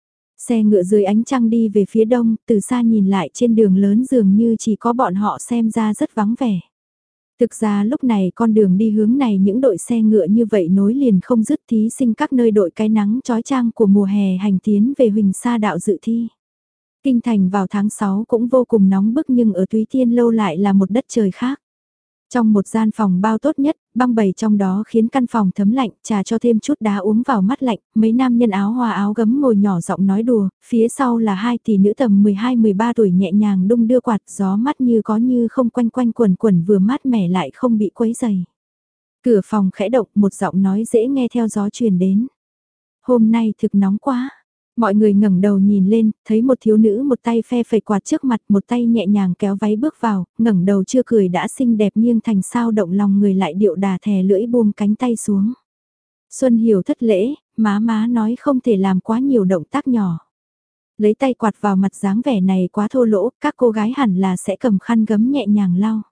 Xe ngựa dưới ánh trăng đi về phía đông, từ xa nhìn lại trên đường lớn dường như chỉ có bọn họ, xem ra rất vắng vẻ. Thực ra lúc này con đường đi hướng này những đội xe ngựa như vậy nối liền không dứt, thí sinh các nơi đội cái nắng chói chang của mùa hè hành tiến về Huỳnh Sa đạo dự thi. Kinh thành vào tháng sáu cũng vô cùng nóng bức, nhưng ở Túy Tiên lâu lại là một đất trời khác. Trong một gian phòng bao tốt nhất, băng bày trong đó khiến căn phòng thấm lạnh, trà cho thêm chút đá uống vào mắt lạnh, mấy nam nhân áo hoa áo gấm ngồi nhỏ giọng nói đùa, phía sau là hai tỷ nữ tầm mười hai mười ba tuổi nhẹ nhàng đung đưa quạt, gió mắt như có như không, quanh quanh quẩn quẩn, vừa mát mẻ lại không bị quấy dày. Cửa phòng khẽ động, một giọng nói dễ nghe theo gió truyền đến. Hôm nay thực nóng quá. Mọi người ngẩng đầu nhìn lên, thấy một thiếu nữ một tay phe phẩy quạt trước mặt, một tay nhẹ nhàng kéo váy bước vào, ngẩng đầu chưa cười đã xinh đẹp nghiêng thành sao động lòng người, lại điệu đà thè lưỡi buông cánh tay xuống. Xuân Hiểu thất lễ, má má nói không thể làm quá nhiều động tác nhỏ. Lấy tay quạt vào mặt, dáng vẻ này quá thô lỗ, các cô gái hẳn là sẽ cầm khăn gấm nhẹ nhàng lau.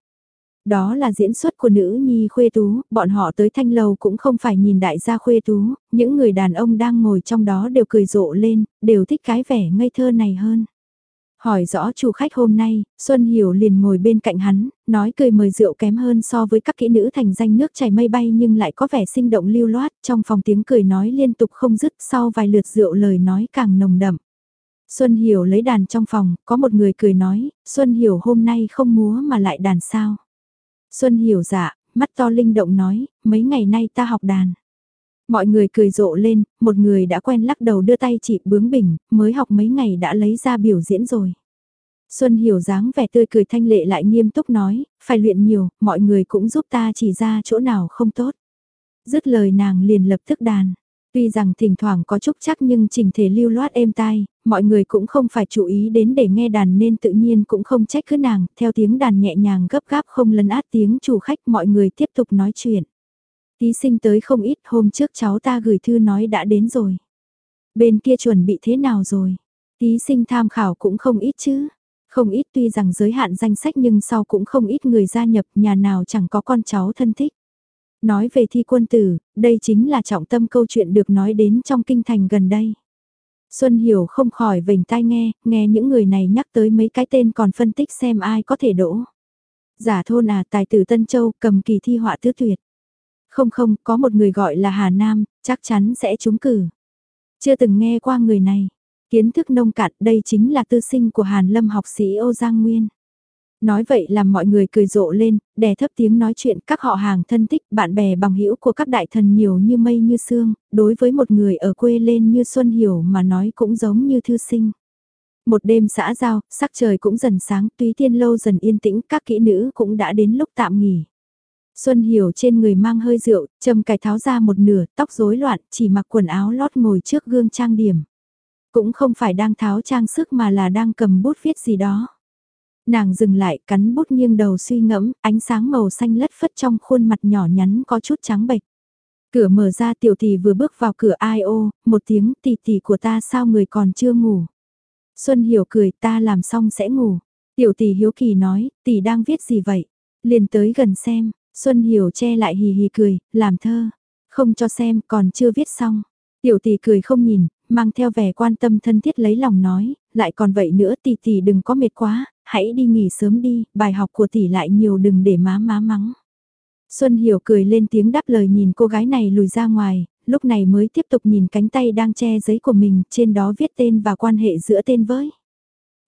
Đó là diễn xuất của nữ nhi khuê tú, bọn họ tới thanh lầu cũng không phải nhìn đại gia khuê tú, những người đàn ông đang ngồi trong đó đều cười rộ lên, đều thích cái vẻ ngây thơ này hơn. Hỏi rõ chủ khách hôm nay, Xuân Hiểu liền ngồi bên cạnh hắn, nói cười mời rượu kém hơn so với các kỹ nữ thành danh nước chảy mây bay, nhưng lại có vẻ sinh động lưu loát, trong phòng tiếng cười nói liên tục không dứt, sau vài lượt rượu lời nói càng nồng đậm. Xuân Hiểu lấy đàn trong phòng, có một người cười nói, Xuân Hiểu hôm nay không múa mà lại đàn sao. Xuân Hiểu dạ, mắt to linh động nói, mấy ngày nay ta học đàn. Mọi người cười rộ lên, một người đã quen lắc đầu đưa tay chỉ bướng bỉnh, mới học mấy ngày đã lấy ra biểu diễn rồi. Xuân Hiểu dáng vẻ tươi cười thanh lệ lại nghiêm túc nói, phải luyện nhiều, mọi người cũng giúp ta chỉ ra chỗ nào không tốt. Dứt lời nàng liền lập tức đàn. Tuy rằng thỉnh thoảng có chút chắc nhưng chỉnh thể lưu loát êm tai, mọi người cũng không phải chú ý đến để nghe đàn nên tự nhiên cũng không trách cứ nàng, theo tiếng đàn nhẹ nhàng gấp gáp không lấn át tiếng chủ khách, mọi người tiếp tục nói chuyện. Thí sinh tới không ít, hôm trước cháu ta gửi thư nói đã đến rồi. Bên kia chuẩn bị thế nào rồi? Thí sinh tham khảo cũng không ít chứ. Không ít, tuy rằng giới hạn danh sách nhưng sau cũng không ít người gia nhập, nhà nào chẳng có con cháu thân thích. Nói về thi quân tử, đây chính là trọng tâm câu chuyện được nói đến trong kinh thành gần đây. Xuân Hiểu không khỏi vểnh tai nghe, nghe những người này nhắc tới mấy cái tên còn phân tích xem ai có thể đỗ. Giả thôn à, tài tử Tân Châu, cầm kỳ thi họa tứ tuyệt. Không không, có một người gọi là Hà Nam, chắc chắn sẽ trúng cử. Chưa từng nghe qua người này. Kiến thức nông cạn, đây chính là tư sinh của Hàn Lâm học sĩ Âu Giang Nguyên. Nói vậy làm mọi người cười rộ lên, đè thấp tiếng nói chuyện, các họ hàng thân thích, bạn bè bằng hữu của các đại thần nhiều như mây như sương, đối với một người ở quê lên như Xuân Hiểu mà nói cũng giống như thư sinh. Một đêm xã giao, sắc trời cũng dần sáng, Túy Tiên lâu dần yên tĩnh, các kỹ nữ cũng đã đến lúc tạm nghỉ. Xuân Hiểu trên người mang hơi rượu, châm cài tháo ra một nửa, tóc rối loạn, chỉ mặc quần áo lót ngồi trước gương trang điểm. Cũng không phải đang tháo trang sức mà là đang cầm bút viết gì đó. Nàng dừng lại, cắn bút nghiêng đầu suy ngẫm, ánh sáng màu xanh lất phất trong khuôn mặt nhỏ nhắn có chút trắng bệch. Cửa mở ra, tiểu tỷ vừa bước vào cửa, ai ô, một tiếng, tỷ tỷ của ta sao người còn chưa ngủ. Xuân Hiểu cười, ta làm xong sẽ ngủ. Tiểu tỷ hiếu kỳ nói, tỷ đang viết gì vậy? Liền tới gần xem, Xuân Hiểu che lại hì hì cười, làm thơ. Không cho xem, còn chưa viết xong. Tiểu tỷ cười không nhìn, mang theo vẻ quan tâm thân thiết lấy lòng nói, lại còn vậy nữa, tỷ tỷ đừng có mệt quá, hãy đi nghỉ sớm đi, bài học của tỷ lại nhiều, đừng để má má mắng. Xuân Hiểu cười lên tiếng đáp lời, nhìn cô gái này lùi ra ngoài, lúc này mới tiếp tục nhìn cánh tay đang che giấy của mình, trên đó viết tên và quan hệ giữa tên với.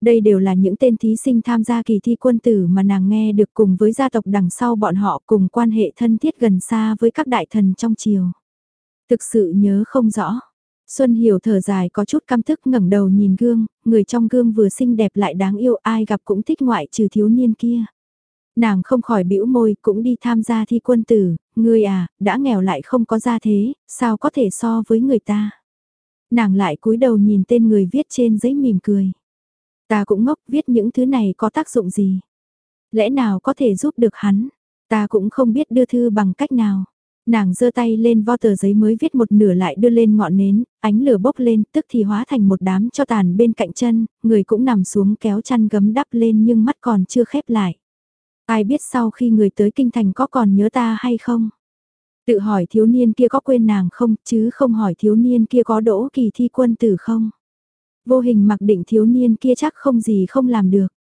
Đây đều là những tên thí sinh tham gia kỳ thi quân tử mà nàng nghe được, cùng với gia tộc đằng sau bọn họ, cùng quan hệ thân thiết gần xa với các đại thần trong triều. Thực sự nhớ không rõ. Xuân Hiểu thở dài có chút căm tức, ngẩng đầu nhìn gương, người trong gương vừa xinh đẹp lại đáng yêu, ai gặp cũng thích ngoại trừ thiếu niên kia. Nàng không khỏi bĩu môi, cũng đi tham gia thi quân tử, ngươi à, đã nghèo lại không có gia thế, sao có thể so với người ta. Nàng lại cúi đầu nhìn tên người viết trên giấy mỉm cười. Ta cũng ngốc, viết những thứ này có tác dụng gì? Lẽ nào có thể giúp được hắn? Ta cũng không biết đưa thư bằng cách nào. Nàng giơ tay lên vo tờ giấy mới viết một nửa lại đưa lên ngọn nến, ánh lửa bốc lên, tức thì hóa thành một đám tro tàn bên cạnh chân, người cũng nằm xuống kéo chăn gấm đắp lên nhưng mắt còn chưa khép lại. Ai biết sau khi người tới kinh thành có còn nhớ ta hay không? Tự hỏi thiếu niên kia có quên nàng không, chứ không hỏi thiếu niên kia có đỗ kỳ thi quân tử không? Vô hình mặc định thiếu niên kia chắc không gì không làm được.